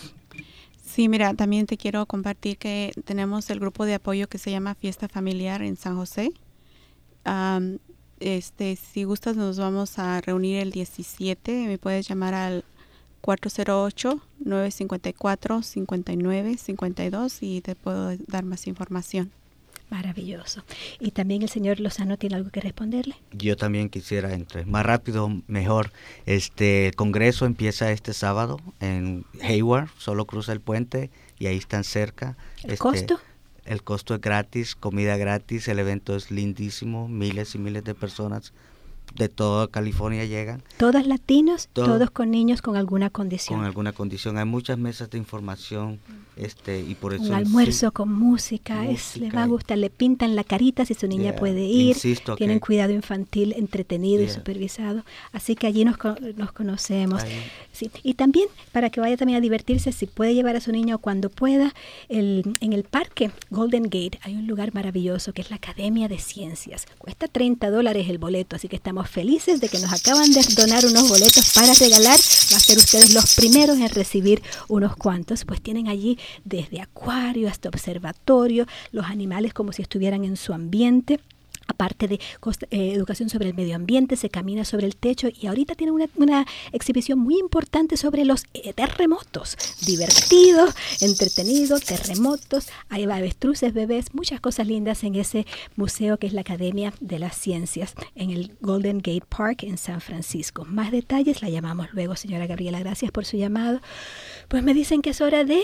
Sí, mira, también te quiero compartir que tenemos el grupo de apoyo que se llama Fiesta Familiar en San José. Um, este, si gustas nos vamos a reunir el diecisiete. Me puedes llamar al cuatro cero ocho, nueve cinco cuatro, cinco nueve cinco dos y te puedo dar más información. Maravilloso. ¿Y también el señor Lozano tiene algo que responderle? Yo también quisiera, entre más rápido, mejor. Este, el Congreso empieza este sábado en Hayward, solo cruza el puente y ahí están cerca. ¿El este, costo? El costo es gratis, comida gratis, el evento es lindísimo, miles y miles de personas de toda California llegan. ¿Todos latinos? Todo, ¿Todos con niños con alguna condición? Con alguna condición. Hay muchas mesas de información este y por eso... Un almuerzo sí, con música, música es, le va a gustar, le pintan la carita si su niña yeah, puede ir, insisto tienen que, cuidado infantil entretenido yeah. y supervisado, así que allí nos, nos conocemos. Sí. Y también, para que vaya también a divertirse, si puede llevar a su niño cuando pueda, el, en el parque Golden Gate hay un lugar maravilloso que es la Academia de Ciencias. Cuesta treinta dólares el boleto, así que estamos felices de que nos acaban de donar unos boletos para regalar. Va a ser ustedes los primeros en recibir unos cuantos, pues tienen allí desde acuario hasta observatorio, los animales como si estuvieran en su ambiente. Aparte de eh, educación sobre el medio ambiente, se camina sobre el techo y ahorita tienen una, una exhibición muy importante sobre los eh, terremotos. Divertido, entretenido, terremotos, hay avestruces, bebés, muchas cosas lindas en ese museo que es la Academia de las Ciencias en el Golden Gate Park en San Francisco. Más detalles la llamamos luego, señora Gabriela. Gracias por su llamado. Pues me dicen que es hora de...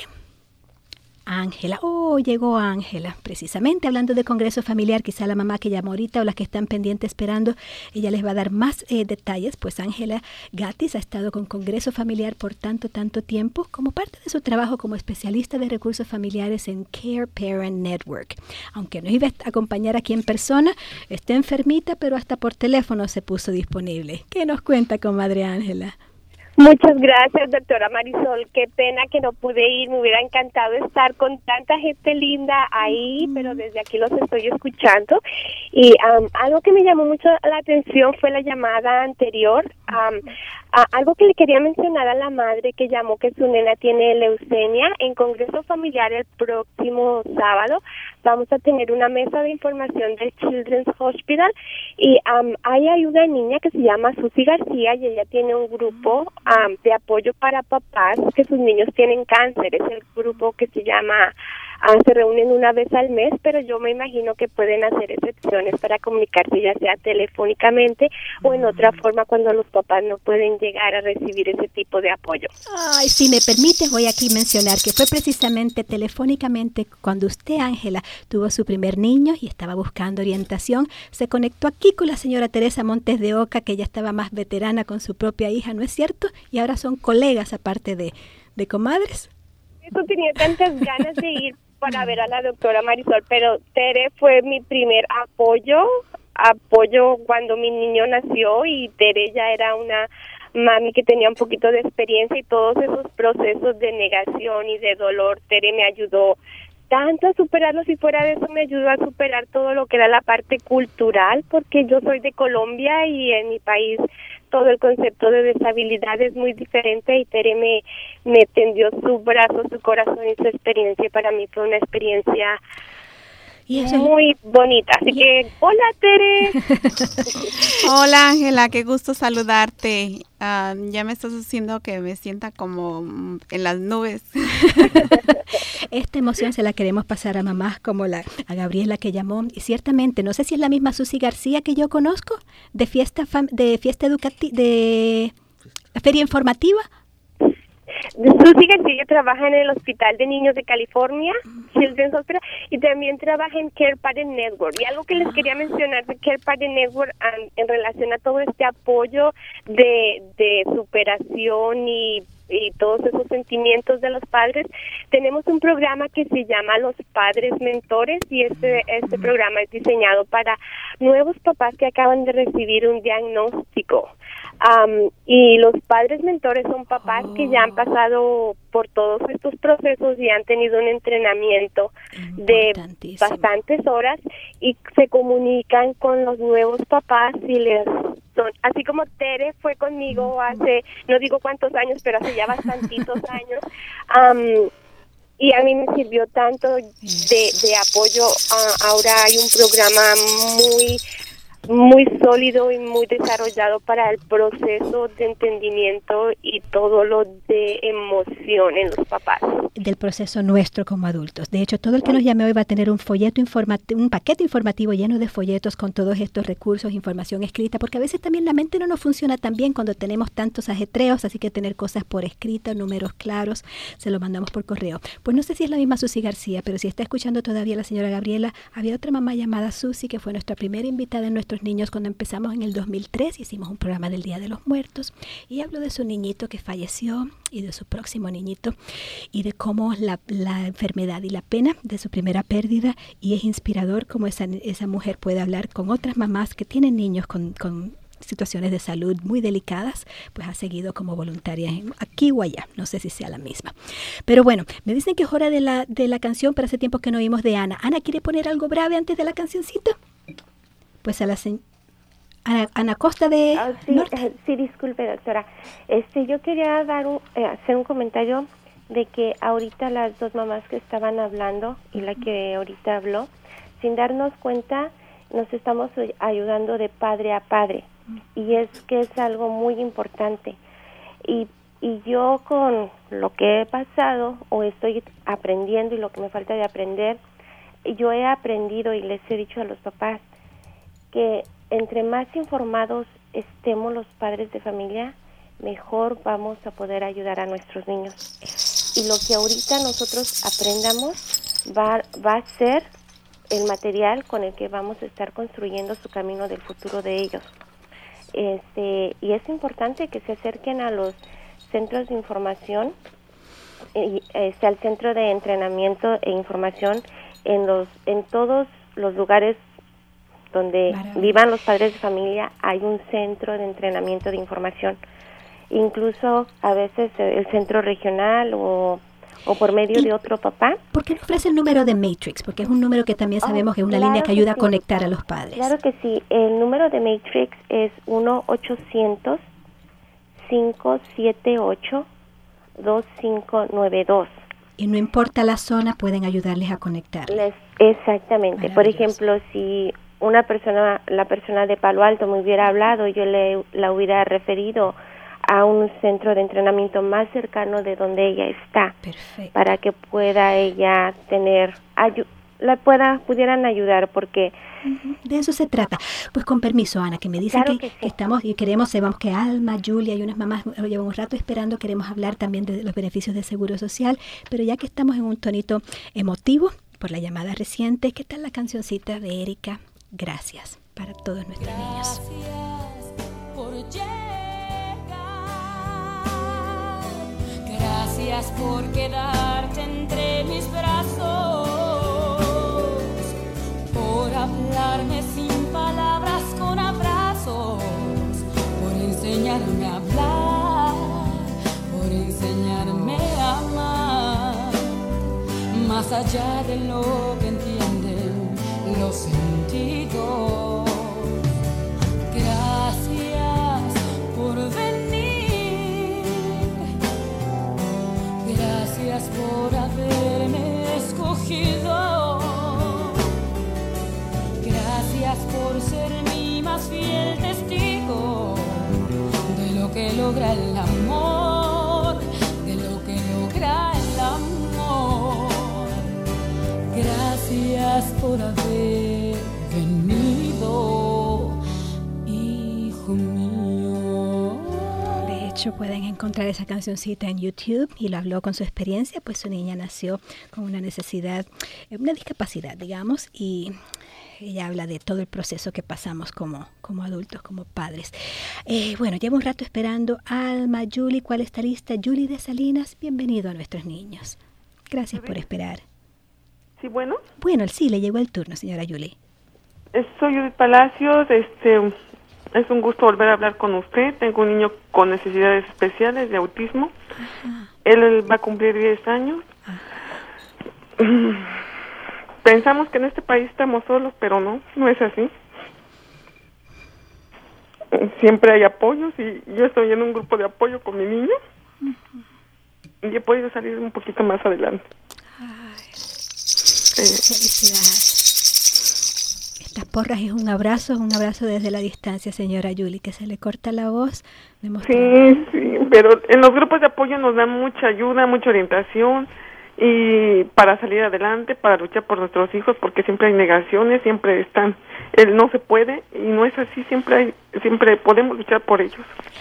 Ángela, oh, llegó Ángela, precisamente hablando de Congreso Familiar, quizá la mamá que llamó ahorita o las que están pendientes esperando, ella les va a dar más eh, detalles, pues Ángela Gatis ha estado con Congreso Familiar por tanto, tanto tiempo, como parte de su trabajo como especialista de recursos familiares en Care Parent Network. Aunque no iba a acompañar aquí en persona, está enfermita, pero hasta por teléfono se puso disponible. ¿Qué nos cuenta, comadre Ángela? Muchas gracias, doctora Marisol. Qué pena que no pude ir. Me hubiera encantado estar con tanta gente linda ahí, pero desde aquí los estoy escuchando. Y um, algo que me llamó mucho la atención fue la llamada anterior. Um, a, algo que le quería mencionar a la madre que llamó que su nena tiene leucemia. En Congreso Familiar el próximo sábado vamos a tener una mesa de información del Children's Hospital y um, ahí hay una niña que se llama Susi García y ella tiene un grupo Um, de apoyo para papás que sus niños tienen cáncer. Es el grupo que se llama, uh, se reúnen una vez al mes, pero yo me imagino que pueden hacer excepciones para comunicarse ya sea telefónicamente o en otra forma cuando los papás no pueden llegar a recibir ese tipo de apoyo. Ay, si me permite, voy aquí a mencionar que fue precisamente telefónicamente cuando usted, Ángela, tuvo su primer niño y estaba buscando orientación, se conectó aquí con la señora Teresa Montes de Oca, que ya estaba más veterana con su propia hija, ¿no es cierto? Y ahora son colegas aparte de, de comadres. Eso tenía tantas ganas de ir para ver a la doctora Marisol, pero Tere fue mi primer apoyo, apoyo cuando mi niño nació y Tere ya era una mami que tenía un poquito de experiencia y todos esos procesos de negación y de dolor, Tere me ayudó tanto a superarlos y fuera de eso me ayudó a superar todo lo que era la parte cultural, porque yo soy de Colombia y en mi país todo el concepto de deshabilidad es muy diferente y Tere me, me tendió su brazo, su corazón y su experiencia. Para mí fue una experiencia y eso muy bonita. Así y... que, hola Tere. Hola Ángela, qué gusto saludarte. Uh, ya me estás haciendo que me sienta como en las nubes. Esta emoción se la queremos pasar a mamás como la a Gabriela que llamó. Y ciertamente, no sé si es la misma Susi García que yo conozco, de fiesta fam- de fiesta educativa, de la feria informativa. Susi García trabaja en el Hospital de Niños de California, Children's Hospital, y también trabaja en Care Parent Network. Y algo que les quería mencionar de Care Parent Network um, en relación a todo este apoyo de, de superación y, y todos esos sentimientos de los padres, tenemos un programa que se llama Los Padres Mentores y este, este programa es diseñado para nuevos papás que acaban de recibir un diagnóstico. Um, y los padres mentores son papás oh. que ya han pasado por todos estos procesos y han tenido un entrenamiento de bastantes horas y se comunican con los nuevos papás y les son, así como Tere fue conmigo hace, no digo cuántos años, pero hace ya bastantitos años, um, y a mí me sirvió tanto de, de apoyo. Uh, ahora hay un programa muy muy sólido y muy desarrollado para el proceso de entendimiento y todo lo de emoción en los papás. Del proceso nuestro como adultos. De hecho, todo el que nos llame hoy va a tener un folleto informativo, un paquete informativo lleno de folletos con todos estos recursos, información escrita, porque a veces también la mente no nos funciona tan bien cuando tenemos tantos ajetreos, así que tener cosas por escrito, números claros, se lo mandamos por correo. Pues no sé si es la misma Susi García, pero si está escuchando todavía la señora Gabriela, había otra mamá llamada Susi, que fue nuestra primera invitada en nuestros niños cuando empezamos en el dos mil tres, hicimos un programa del Día de los Muertos, y habló de su niñito que falleció y de su próximo niñito, y de cómo la, la enfermedad y la pena de su primera pérdida, y es inspirador cómo esa, esa mujer puede hablar con otras mamás que tienen niños con, con situaciones de salud muy delicadas, pues ha seguido como voluntaria aquí o allá, no sé si sea la misma. Pero bueno, me dicen que es hora de la, de la canción, pero hace tiempo que no oímos de Ana. Ana, ¿quiere poner algo breve antes de la cancioncita? Pues a la señora Ana, Ana Costa de oh, sí, eh, sí, disculpe, doctora. Este, yo quería dar un, eh, hacer un comentario de que ahorita las dos mamás que estaban hablando y la que ahorita habló, sin darnos cuenta, nos estamos ayudando de padre a padre, y es que es algo muy importante. Y, y yo con lo que he pasado o estoy aprendiendo y lo que me falta de aprender, yo he aprendido y les he dicho a los papás que entre más informados estemos los padres de familia, mejor vamos a poder ayudar a nuestros niños. Y lo que ahorita nosotros aprendamos va, va a ser el material con el que vamos a estar construyendo su camino del futuro de ellos. Este, y es importante que se acerquen a los centros de información, y, este, al centro de entrenamiento e información en los en todos los lugares donde Maravilla. Vivan los padres de familia. Hay un centro de entrenamiento de información, incluso a veces el centro regional o, o por medio de otro papá. ¿Por qué no ofrece el número de Matrix? Porque es un número que también sabemos oh, que es una claro línea que ayuda que sí. a conectar a los padres. Claro que sí, el número de Matrix es uno ochocientos, cinco siete ocho, dos cinco nueve dos. Y no importa la zona, pueden ayudarles a conectar. Exactamente. Por ejemplo, si una persona, la persona de Palo Alto me hubiera hablado, yo le la hubiera referido a un centro de entrenamiento más cercano de donde ella está. Perfecto. Para que pueda ella tener, ayu- la pueda, pudieran ayudar, porque uh-huh. de eso se trata. Pues con permiso, Ana, que me dicen claro que, que, sí. que estamos y queremos, sabemos que Alma, Julia y unas mamás llevan un rato esperando, queremos hablar también de los beneficios del Seguro Social, pero ya que estamos en un tonito emotivo por la llamada reciente, ¿qué tal la cancioncita de Erika? Gracias para todos nuestros niños. Gracias por llegar, gracias por quedarte entre mis brazos, por hablarme sin palabras con abrazos, por enseñarme a hablar, por enseñarme a amar, más allá de lo que entienden los sentidos. Gracias por venir, gracias por haberme escogido, gracias por ser mi más fiel testigo de lo que logra el amor, de lo que logra el amor. Gracias por haber venido, hijo mío. De hecho, pueden encontrar esa cancioncita en YouTube, y lo habló con su experiencia, pues su niña nació con una necesidad, una discapacidad, digamos, y ella habla de todo el proceso que pasamos como, como adultos, como padres. Eh, bueno, llevo un rato esperando. Alma, Julie, ¿cuál está lista? Julie de Salinas, bienvenido a nuestros niños. Gracias por esperar. Sí, bueno. Bueno, sí, le llegó el turno, señora Julie. Soy Judith Palacios, este, es un gusto volver a hablar con usted. Tengo un niño con necesidades especiales de autismo. Ajá. Él, él va a cumplir diez años. Ajá. Pensamos que en este país estamos solos, pero no, no es así. Siempre hay apoyos y yo estoy en un grupo de apoyo con mi niño. Uh-huh. Y he podido salir un poquito más adelante. Ay. Eh. Felicidades. Estas porras es un abrazo, un abrazo desde la distancia, señora Yuli, que se le corta la voz. Sí, sí, pero en los grupos de apoyo nos dan mucha ayuda, mucha orientación y para salir adelante, para luchar por nuestros hijos, porque siempre hay negaciones, siempre están, él no se puede y no es así, siempre hay, siempre podemos luchar por ellos.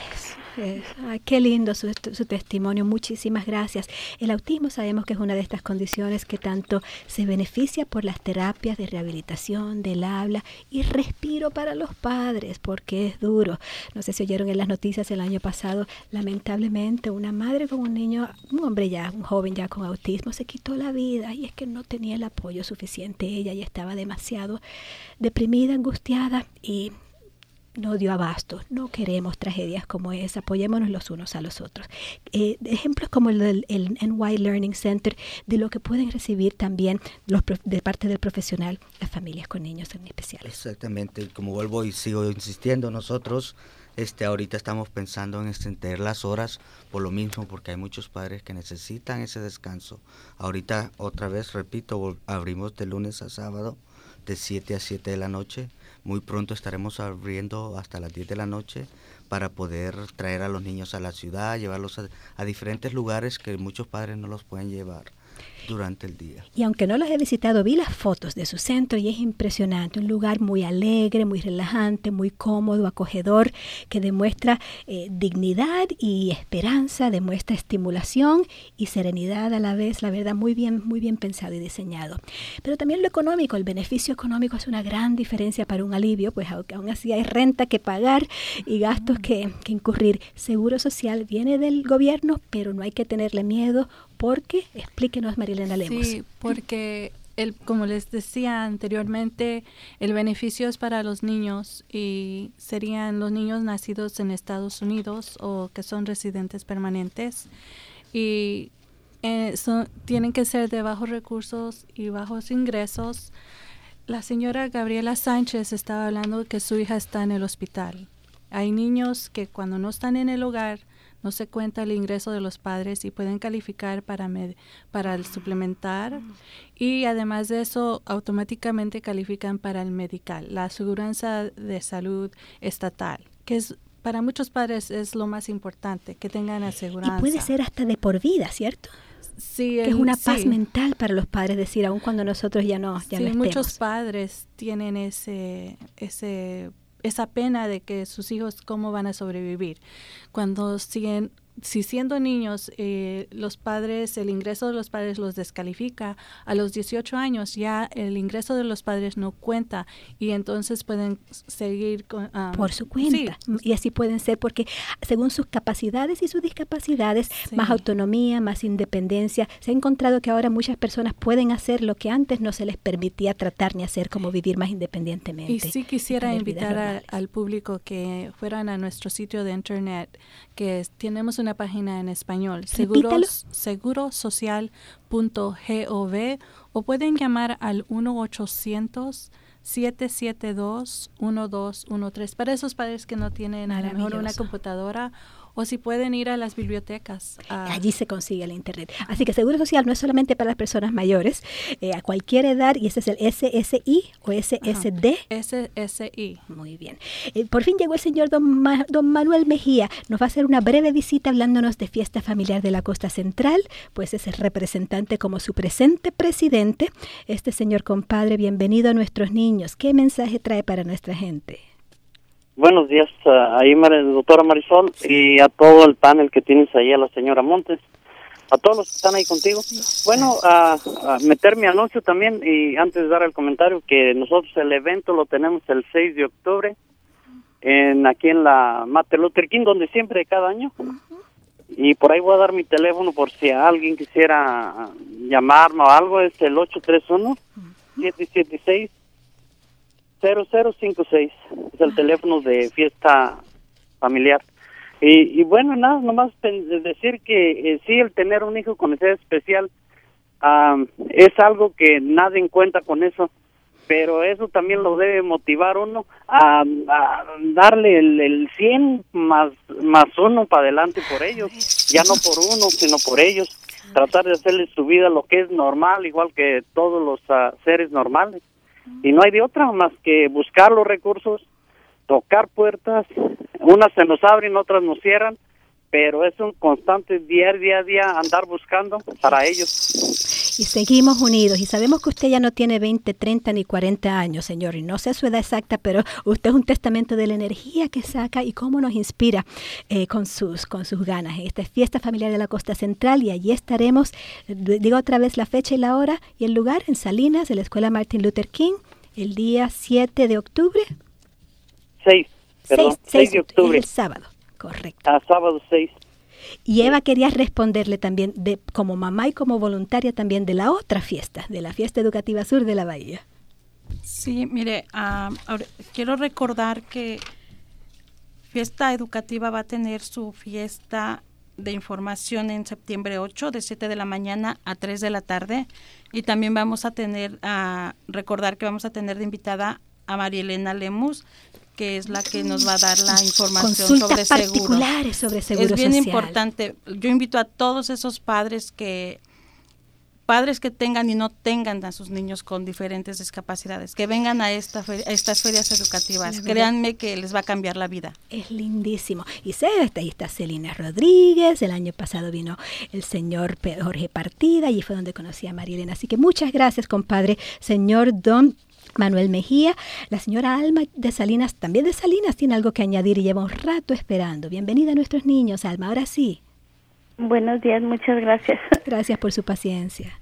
Es, ay, qué lindo su, su testimonio, muchísimas gracias. El autismo sabemos que es una de estas condiciones que tanto se beneficia por las terapias de rehabilitación del habla y respiro para los padres, porque es duro. No sé si oyeron en las noticias el año pasado, lamentablemente una madre con un niño, un hombre ya, un joven ya con autismo, se quitó la vida y es que no tenía el apoyo suficiente ella y estaba demasiado deprimida, angustiada y no dio abasto. No queremos tragedias como esa, apoyémonos los unos a los otros. Eh, ejemplos como el del el N Y Learning Center, de lo que pueden recibir también los de parte del profesional las familias con niños en especiales. Exactamente, como vuelvo y sigo insistiendo, nosotros este ahorita estamos pensando en extender las horas por lo mismo, porque hay muchos padres que necesitan ese descanso. Ahorita, otra vez, repito, abrimos de lunes a sábado, de siete a siete de la noche. Muy pronto estaremos abriendo hasta las diez de la noche para poder traer a los niños a la ciudad, llevarlos a, a diferentes lugares que muchos padres no los pueden llevar durante el día. Y aunque no los he visitado, vi las fotos de su centro y es impresionante, un lugar muy alegre, muy relajante, muy cómodo, acogedor, que demuestra eh, dignidad y esperanza, demuestra estimulación y serenidad a la vez, la verdad, muy bien, muy bien pensado y diseñado. Pero también lo económico, el beneficio económico es una gran diferencia para un alivio, pues aunque aún así hay renta que pagar y gastos que, que incurrir. Seguro social viene del gobierno, pero no hay que tenerle miedo, porque, explíquenos, Marilena Lemos. Sí, porque, el, como les decía anteriormente, el beneficio es para los niños y serían los niños nacidos en Estados Unidos o que son residentes permanentes y eh, son, tienen que ser de bajos recursos y bajos ingresos. La señora Gabriela Sánchez estaba hablando que su hija está en el hospital. Hay niños que cuando no están en el hogar no se cuenta el ingreso de los padres y pueden calificar para, med- para el suplementar y además de eso automáticamente califican para el medical, la aseguranza de salud estatal, que es para muchos padres es lo más importante, que tengan aseguranza. Y puede ser hasta de por vida, ¿cierto? Sí, que es una paz sí. mental para los padres, decir, aun cuando nosotros ya no, ya sí, no estemos. Muchos padres tienen ese, ese esa pena de que sus hijos cómo van a sobrevivir. Cuando siguen, si siendo niños, eh, los padres, el ingreso de los padres los descalifica, a los dieciocho años ya el ingreso de los padres no cuenta y entonces pueden seguir con, um, por su cuenta. Sí. Y así pueden ser porque según sus capacidades y sus discapacidades, sí. más autonomía, más independencia. Se ha encontrado que ahora muchas personas pueden hacer lo que antes no se les permitía tratar ni hacer, como vivir más independientemente. Y sí quisiera invitar a, al público que fueran a nuestro sitio de internet, que es, tenemos una página en español, seguros, segurosocial punto gov, o pueden llamar al uno ochocientos, siete siete dos, uno dos uno tres para esos padres que no tienen a lo mejor una computadora, o si pueden ir a las bibliotecas. Uh, Allí se consigue el internet. Así que Seguro Social no es solamente para las personas mayores, eh, a cualquier edad, y ese es el S S I o S S D. S S I. Muy bien. Eh, por fin llegó el señor don, Ma- don Manuel Mejía. Nos va a hacer una breve visita hablándonos de Fiesta Familiar de la Costa Central, pues es el representante como su presente presidente. Este señor compadre, bienvenido a nuestros niños. ¿Qué mensaje trae para nuestra gente? Buenos días, uh, ahí doctora Marisol, y a todo el panel que tienes ahí, a la señora Montes, a todos los que están ahí contigo. Bueno, a uh, uh, meter mi anuncio también, y antes de dar el comentario, que nosotros el evento lo tenemos el seis de octubre, en aquí en la Martin Luther King, donde siempre, cada año, y por ahí voy a dar mi teléfono por si alguien quisiera llamarme o algo, es el ocho tres uno, siete siete seis, cero cero cinco seis, es el teléfono de Fiesta Familiar. Y, y bueno, nada, nomás decir que eh, sí, el tener un hijo con necesidad especial um, es algo que nadie cuenta con eso, pero eso también lo debe motivar uno a, a darle el, el cien más, más uno para adelante por ellos, ya no por uno, sino por ellos, tratar de hacerles su vida lo que es normal, igual que todos los uh, seres normales. y no hay de otra más que buscar los recursos, tocar puertas, unas se nos abren, otras nos cierran, pero es un constante día, día a día andar buscando para ellos. Y seguimos unidos, y sabemos que usted ya no tiene veinte, treinta ni cuarenta años, señor, y no sé su edad exacta, pero usted es un testamento de la energía que saca y cómo nos inspira eh, con sus con sus ganas. Esta es Fiesta Familiar de la Costa Central, y allí estaremos, digo otra vez la fecha y la hora y el lugar, en Salinas, de la Escuela Martin Luther King, el día siete de octubre. seis, perdón, seis de octubre. Es el sábado. Correcto. A sábado seis. Y Eva quería responderle también, de como mamá y como voluntaria también, de la otra fiesta, de la Fiesta Educativa Sur de la Bahía. Sí, mire, uh, ahora, quiero recordar que Fiesta Educativa va a tener su fiesta de información en septiembre ocho, de siete de la mañana a tres de la tarde. Y también vamos a tener, a uh, recordar que vamos a tener de invitada a María Elena Lemus, que es la que nos va a dar la información Consultas sobre seguro. particulares sobre seguro Es bien social. importante. Yo invito a todos esos padres que padres que tengan y no tengan a sus niños con diferentes discapacidades, que vengan a esta feria, a estas ferias educativas. Créanme que les va a cambiar la vida. Es lindísimo. Y sé, ahí está Celina Rodríguez, el año pasado vino el señor Jorge Partida, y fue donde conocí a María Elena. Así que muchas gracias, compadre, señor Don Manuel Mejía. La señora Alma de Salinas, también de Salinas, tiene algo que añadir y lleva un rato esperando. Bienvenida a nuestros niños, Alma, ahora sí. Buenos días, muchas gracias. Gracias por su paciencia.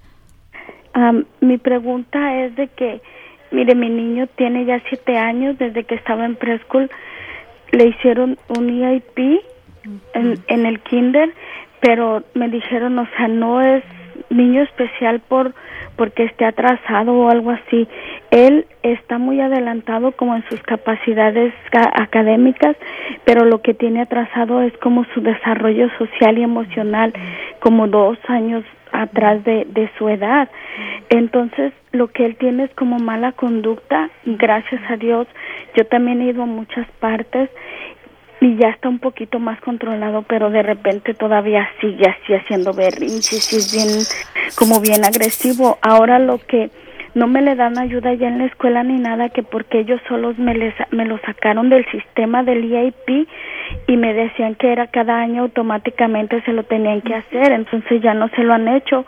Um, mi pregunta es de que, mire, mi niño tiene ya siete años, desde que estaba en preschool, le hicieron un E I P en, en el kinder, pero me dijeron, o sea, no es niño especial por porque esté atrasado o algo así. Él está muy adelantado como en sus capacidades académicas, pero lo que tiene atrasado es como su desarrollo social y emocional, como dos años atrás de, de su edad. Entonces, lo que él tiene es como mala conducta. Gracias a Dios, yo también he ido a muchas partes y ya está un poquito más controlado, pero de repente todavía sigue así haciendo berrinches y es bien, como bien agresivo. Ahora lo que no me le dan ayuda ya en la escuela ni nada, que porque ellos solos me, les, me lo sacaron del sistema del E I P y me decían que era cada año automáticamente se lo tenían que hacer, entonces ya no se lo han hecho.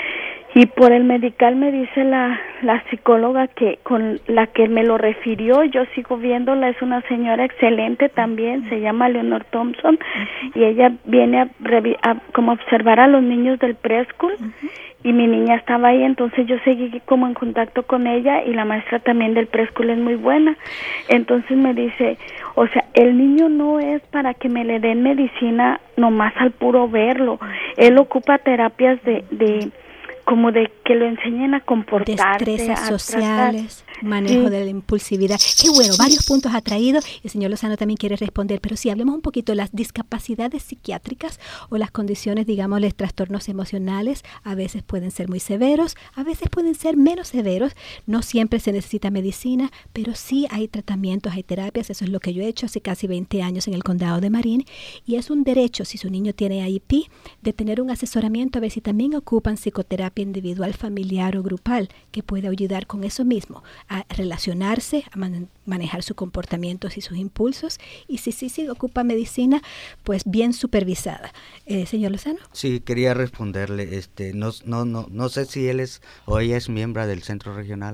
Y por el medical me dice la, la psicóloga que con la que me lo refirió, yo sigo viéndola, es una señora excelente también, se llama Leonor Thompson, y ella viene a, a como observar a los niños del preschool, y mi niña estaba ahí, entonces yo seguí como en contacto con ella, y la maestra también del preschool es muy buena. Entonces me dice, o sea, el niño no es para que me le den medicina nomás al puro verlo, él ocupa terapias de... de como de que lo enseñen a comportarse, destrezas a sociales, tratar. manejo Sí. de la impulsividad. Qué bueno, varios puntos ha traído. El señor Lozano también quiere responder, pero sí, hablemos un poquito de las discapacidades psiquiátricas o las condiciones, digamos, los trastornos emocionales. A veces pueden ser muy severos, a veces pueden ser menos severos. No siempre se necesita medicina, pero sí hay tratamientos, hay terapias. Eso es lo que yo he hecho hace casi veinte años en el condado de Marin, y es un derecho, si su niño tiene I E P, de tener un asesoramiento a ver si también ocupan psicoterapia individual, familiar o grupal, que puede ayudar con eso mismo, a relacionarse, a man- manejar sus comportamientos y sus impulsos, y si sí si, si ocupa medicina, pues bien supervisada. Eh, señor Lozano. Sí, quería responderle, este, no, no, no, no sé si él es o ella es miembro del centro regional.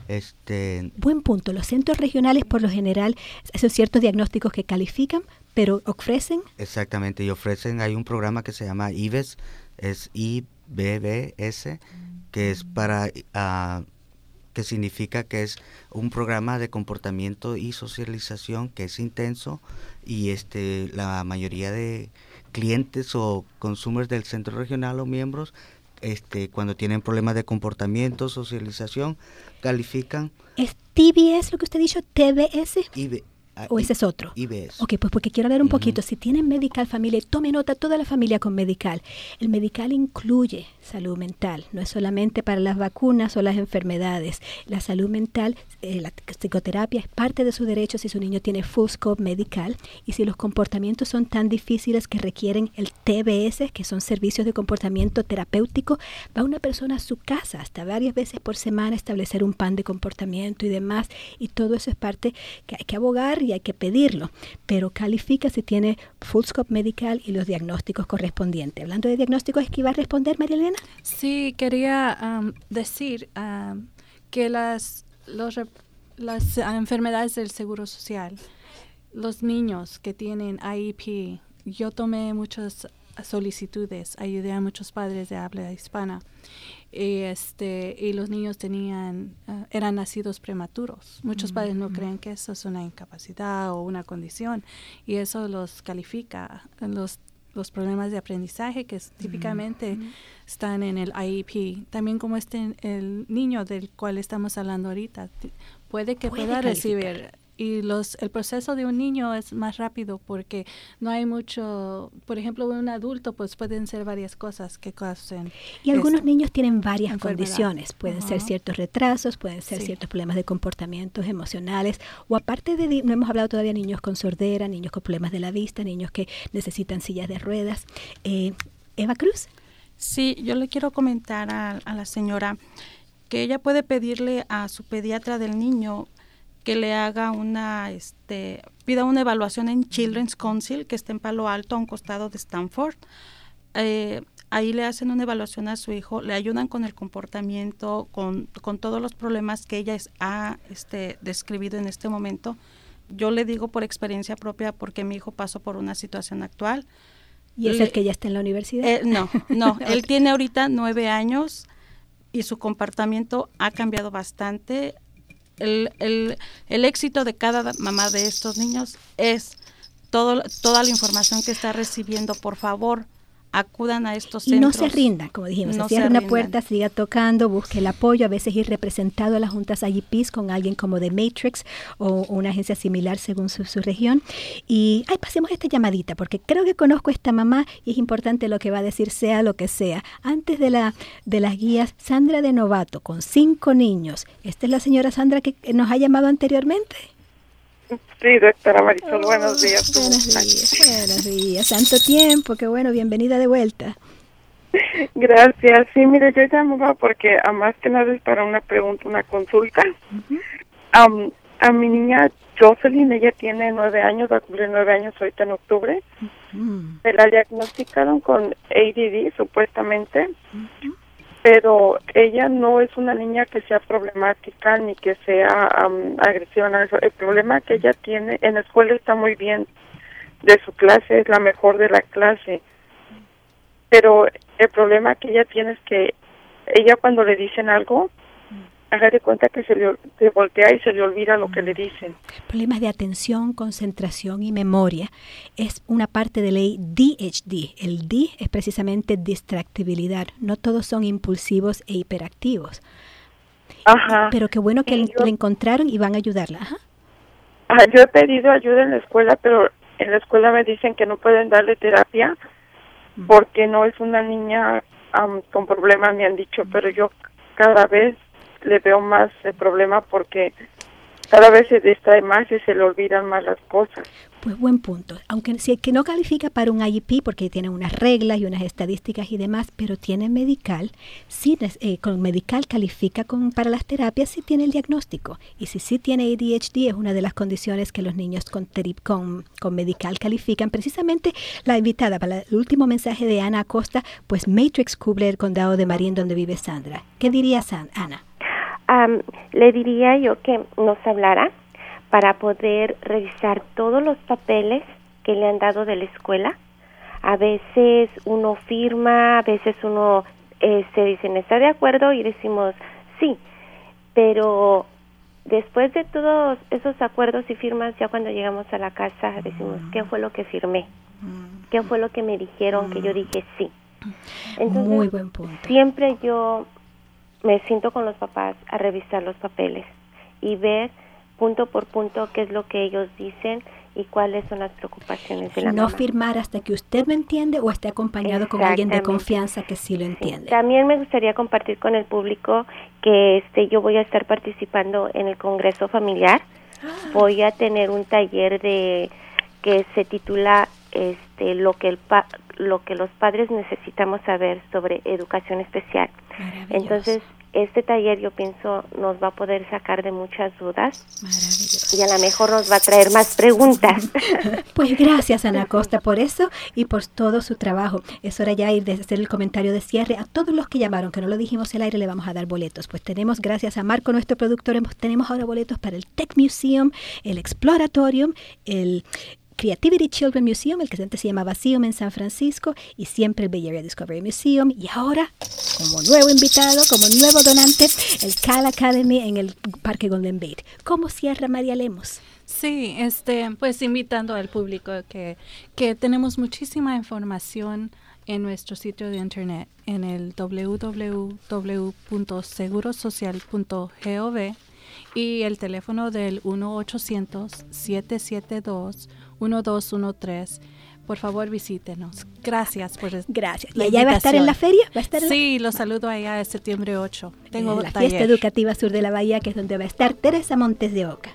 Este, Buen punto. Los centros regionales, por lo general, son ciertos diagnósticos que califican, pero ofrecen. Exactamente, y ofrecen, hay un programa que se llama I B E S, es I B B S, que es para, uh, que significa que es un programa de comportamiento y socialización que es intenso, y este la mayoría de clientes o consumers del centro regional o miembros, este cuando tienen problemas de comportamiento, socialización, califican. ¿Es T B S lo que usted ha dicho? ¿T B S? I B, ¿O ese es otro? I B S. Ok, pues porque quiero hablar un uh-huh. poquito. Si tienen Medical Familia, tome nota toda la familia con Medical. El Medical incluye salud mental. No es solamente para las vacunas o las enfermedades. La salud mental, eh, la psicoterapia es parte de su derecho si su niño tiene Full Scope Medical. Y si los comportamientos son tan difíciles que requieren el T B S, que son servicios de comportamiento terapéutico, va una persona a su casa hasta varias veces por semana a establecer un plan de comportamiento y demás. Y todo eso es parte que hay que abogar y hay que pedirlo. Pero califica si tiene Full Scope Medical y los diagnósticos correspondientes. Hablando de diagnósticos, ¿es que iba a responder, María Elena? Sí, quería um, decir um, que las, los, las uh, enfermedades del Seguro Social, los niños que tienen I E P, yo tomé muchas solicitudes, ayudé a muchos padres de habla hispana y, este, y los niños tenían uh, eran nacidos prematuros. Muchos mm-hmm. padres no creen que eso es una incapacidad o una condición y eso los califica los los problemas de aprendizaje que es, típicamente mm-hmm. están en el I E P. También como este el niño del cual estamos hablando ahorita t- puede que puede pueda calificar. recibir y los el proceso de un niño es más rápido porque no hay mucho, por ejemplo, un adulto pues pueden ser varias cosas que causen. Y algunos niños tienen varias condiciones, pueden uh-huh. ser ciertos retrasos, pueden ser sí. ciertos problemas de comportamientos emocionales o aparte de, no hemos hablado todavía de niños con sordera, niños con problemas de la vista, niños que necesitan sillas de ruedas. Eh, Eva Cruz. Sí, yo le quiero comentar a, a la señora que ella puede pedirle a su pediatra del niño que le haga una, este, pida una evaluación en Children's Council, que está en Palo Alto, a un costado de Stanford. Eh, ahí le hacen una evaluación a su hijo, le ayudan con el comportamiento, con, con todos los problemas que ella es, ha este, describido en este momento. Yo le digo por experiencia propia porque mi hijo pasó por una situación actual. ¿Y es le, el que ya está en la universidad? Eh, no, no, él tiene ahorita nueve años y su comportamiento ha cambiado bastante. El, el, el éxito de cada mamá de estos niños es todo, toda la información que está recibiendo. Por favor, acudan a estos y centros. Y no se rindan, como dijimos, no se cierra una puerta, siga tocando, busque el apoyo, a veces ir representado a las juntas I E Ps con alguien como de Matrix o una agencia similar según su, su región. Y ay, pasemos esta llamadita, porque creo que conozco a esta mamá y es importante lo que va a decir, sea lo que sea. Antes de, la, de las guías, Sandra de Novato, con cinco niños. ¿Esta es la señora Sandra que nos ha llamado anteriormente? Sí, doctora Marisol, oh, buenos días. Buenos días, buenos días. Tanto tiempo, qué bueno, bienvenida de vuelta. Gracias. Sí, mire, yo llamaba porque a más que nada es para una pregunta, una consulta. Uh-huh. Um, a mi niña Jocelyn, ella tiene nueve años, va a cumplir nueve años ahorita en octubre. Uh-huh. Se la diagnosticaron con A D D, supuestamente. Uh-huh. Pero ella no es una niña que sea problemática ni que sea um, agresiva. No, el problema que ella tiene en la escuela está muy bien, de su clase es la mejor de la clase, pero el problema que ella tiene es que ella cuando le dicen algo, haga de cuenta que se le se voltea y se le olvida lo que le dicen. Problemas de atención, concentración y memoria es una parte de ley D H D. El D es precisamente distractibilidad. No todos son impulsivos e hiperactivos. Ajá. Pero qué bueno que yo, le encontraron y van a ayudarla. Ajá. Ajá. Yo he pedido ayuda en la escuela, pero en la escuela me dicen que no pueden darle terapia uh-huh. porque no es una niña um, con problemas, me han dicho, uh-huh. pero yo cada vez le veo más el problema porque cada vez se distrae más y se le olvidan más las cosas. Pues buen punto. Aunque si que no califica para un I E P porque tiene unas reglas y unas estadísticas y demás, pero tiene medical, sí, eh, con medical califica con, para las terapias si tiene el diagnóstico. Y si sí tiene A D H D es una de las condiciones que los niños con, con, con medical califican. Precisamente la invitada para el último mensaje de Ana Acosta, pues Matrix cubre el condado de Marin donde vive Sandra. ¿Qué diría San, Ana? Um, le diría yo que nos hablara para poder revisar todos los papeles que le han dado de la escuela. A veces uno firma, a veces uno eh, se dice, ¿está de acuerdo? Y decimos, sí, pero después de todos esos acuerdos y firmas, ya cuando llegamos a la casa decimos, ¿qué fue lo que firmé? ¿Qué fue lo que me dijeron que yo dije sí? Entonces, muy buen punto. Siempre yo me siento con los papás a revisar los papeles y ver punto por punto qué es lo que ellos dicen y cuáles son las preocupaciones de la no mamá. firmar hasta que usted lo entiende o esté acompañado con alguien de confianza que sí lo entiende. Sí. También me gustaría compartir con el público que este yo voy a estar participando en el Congreso Familiar. Ah. Voy a tener un taller de que se titula este lo que el pa, lo que los padres necesitamos saber sobre educación especial. Entonces, este taller yo pienso nos va a poder sacar de muchas dudas y a lo mejor nos va a traer más preguntas. Pues gracias, Ana Costa, por eso y por todo su trabajo. Es hora ya de hacer el comentario de cierre. A todos los que llamaron, que no lo dijimos al aire, le vamos a dar boletos. Pues tenemos, gracias a Marco, nuestro productor, tenemos ahora boletos para el Tech Museum, el Exploratorium, el Creativity Children Museum, el que antes se llamaba S I U M en San Francisco, y siempre el Bay Area Discovery Museum, y ahora, como nuevo invitado, como nuevo donante, el Khan Academy en el Parque Golden Gate. ¿Cómo cierra María Lemos? Sí, este, pues invitando al público que, que tenemos muchísima información en nuestro sitio de internet, en el doble u doble u doble u punto seguro social punto gov y el teléfono del uno ochocientos, siete siete dos, uno dos uno tres. Por favor, visítenos. Gracias por Gracias. ¿Y allá va a estar en la feria? ¿Va a estar en sí, la... los saludo allá el septiembre ocho. Tengo en la taller. Fiesta Educativa Sur de la Bahía, que es donde va a estar Teresa Montes de Oca.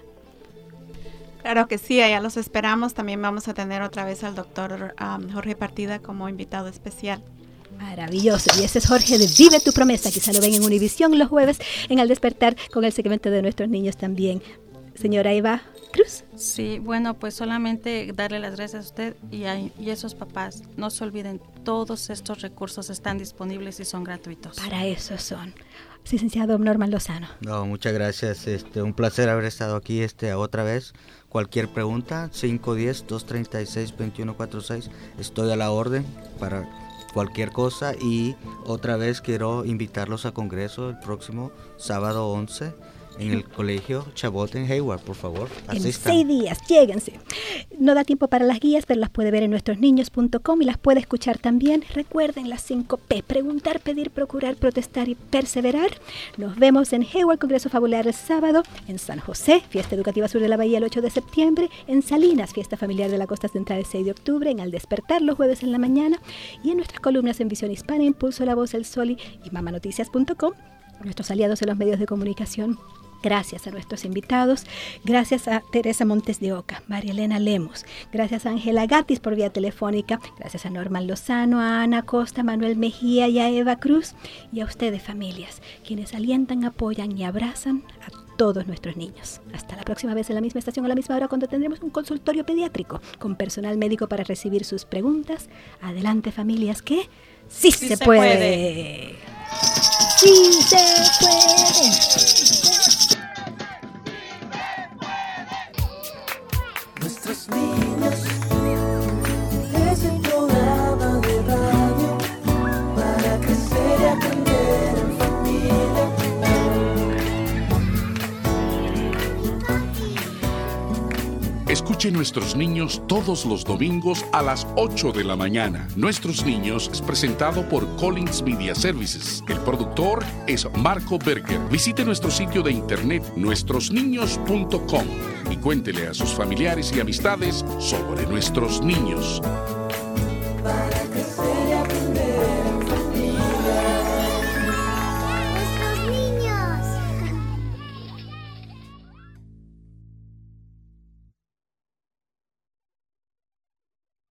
Claro que sí, allá los esperamos. También vamos a tener otra vez al doctor um, Jorge Partida como invitado especial. Maravilloso. Y ese es Jorge de Vive tu Promesa. Quizá lo ven en Univisión los jueves en Al Despertar con el segmento de nuestros niños también. Señora Eva Cruz. Sí, bueno, pues solamente darle las gracias a usted y a y esos papás. No se olviden, todos estos recursos están disponibles y son gratuitos. Para eso son. Licenciado Norman Lozano. No, muchas gracias. Este, un placer haber estado aquí este, otra vez. Cualquier pregunta, cinco uno cero, dos tres seis, dos uno cuatro seis. Estoy a la orden para cualquier cosa. Y otra vez quiero invitarlos a Congreso el próximo sábado once en el Colegio Chabot en Hayward, por favor. En seis días, lléguense. No da tiempo para las guías, pero las puede ver en nuestros niños punto com y las puede escuchar también. Recuerden las cinco P: preguntar, pedir, procurar, protestar y perseverar. Nos vemos en Hayward, Congreso Fabular el sábado, en San José, Fiesta Educativa Sur de la Bahía el ocho de septiembre, en Salinas, Fiesta Familiar de la Costa Central el seis de octubre, en Al Despertar los jueves en la mañana y en nuestras columnas en Visión Hispana, Impulso, La Voz, El Sol y mamanoticias punto com, nuestros aliados en los medios de comunicación. Gracias a nuestros invitados, gracias a Teresa Montes de Oca, María Elena Lemos, gracias a Ángela Gatis por vía telefónica, gracias a Norman Lozano, a Ana Costa, Manuel Mejía y a Eva Cruz, y a ustedes familias, quienes alientan, apoyan y abrazan a todos nuestros niños. Hasta la próxima vez en la misma estación a la misma hora, cuando tendremos un consultorio pediátrico con personal médico para recibir sus preguntas. Adelante familias, que sí, sí se, se puede. puede. Sí se puede. Nuestros niños es el programa de radio para crecer y aprender en familia. Escuche Nuestros Niños todos los domingos a las ocho de la mañana. Nuestros Niños es presentado por Collins Media Services. El productor es Marco Berger. Visite nuestro sitio de internet nuestros niños punto com y cuéntele a sus familiares y amistades sobre nuestros niños. Para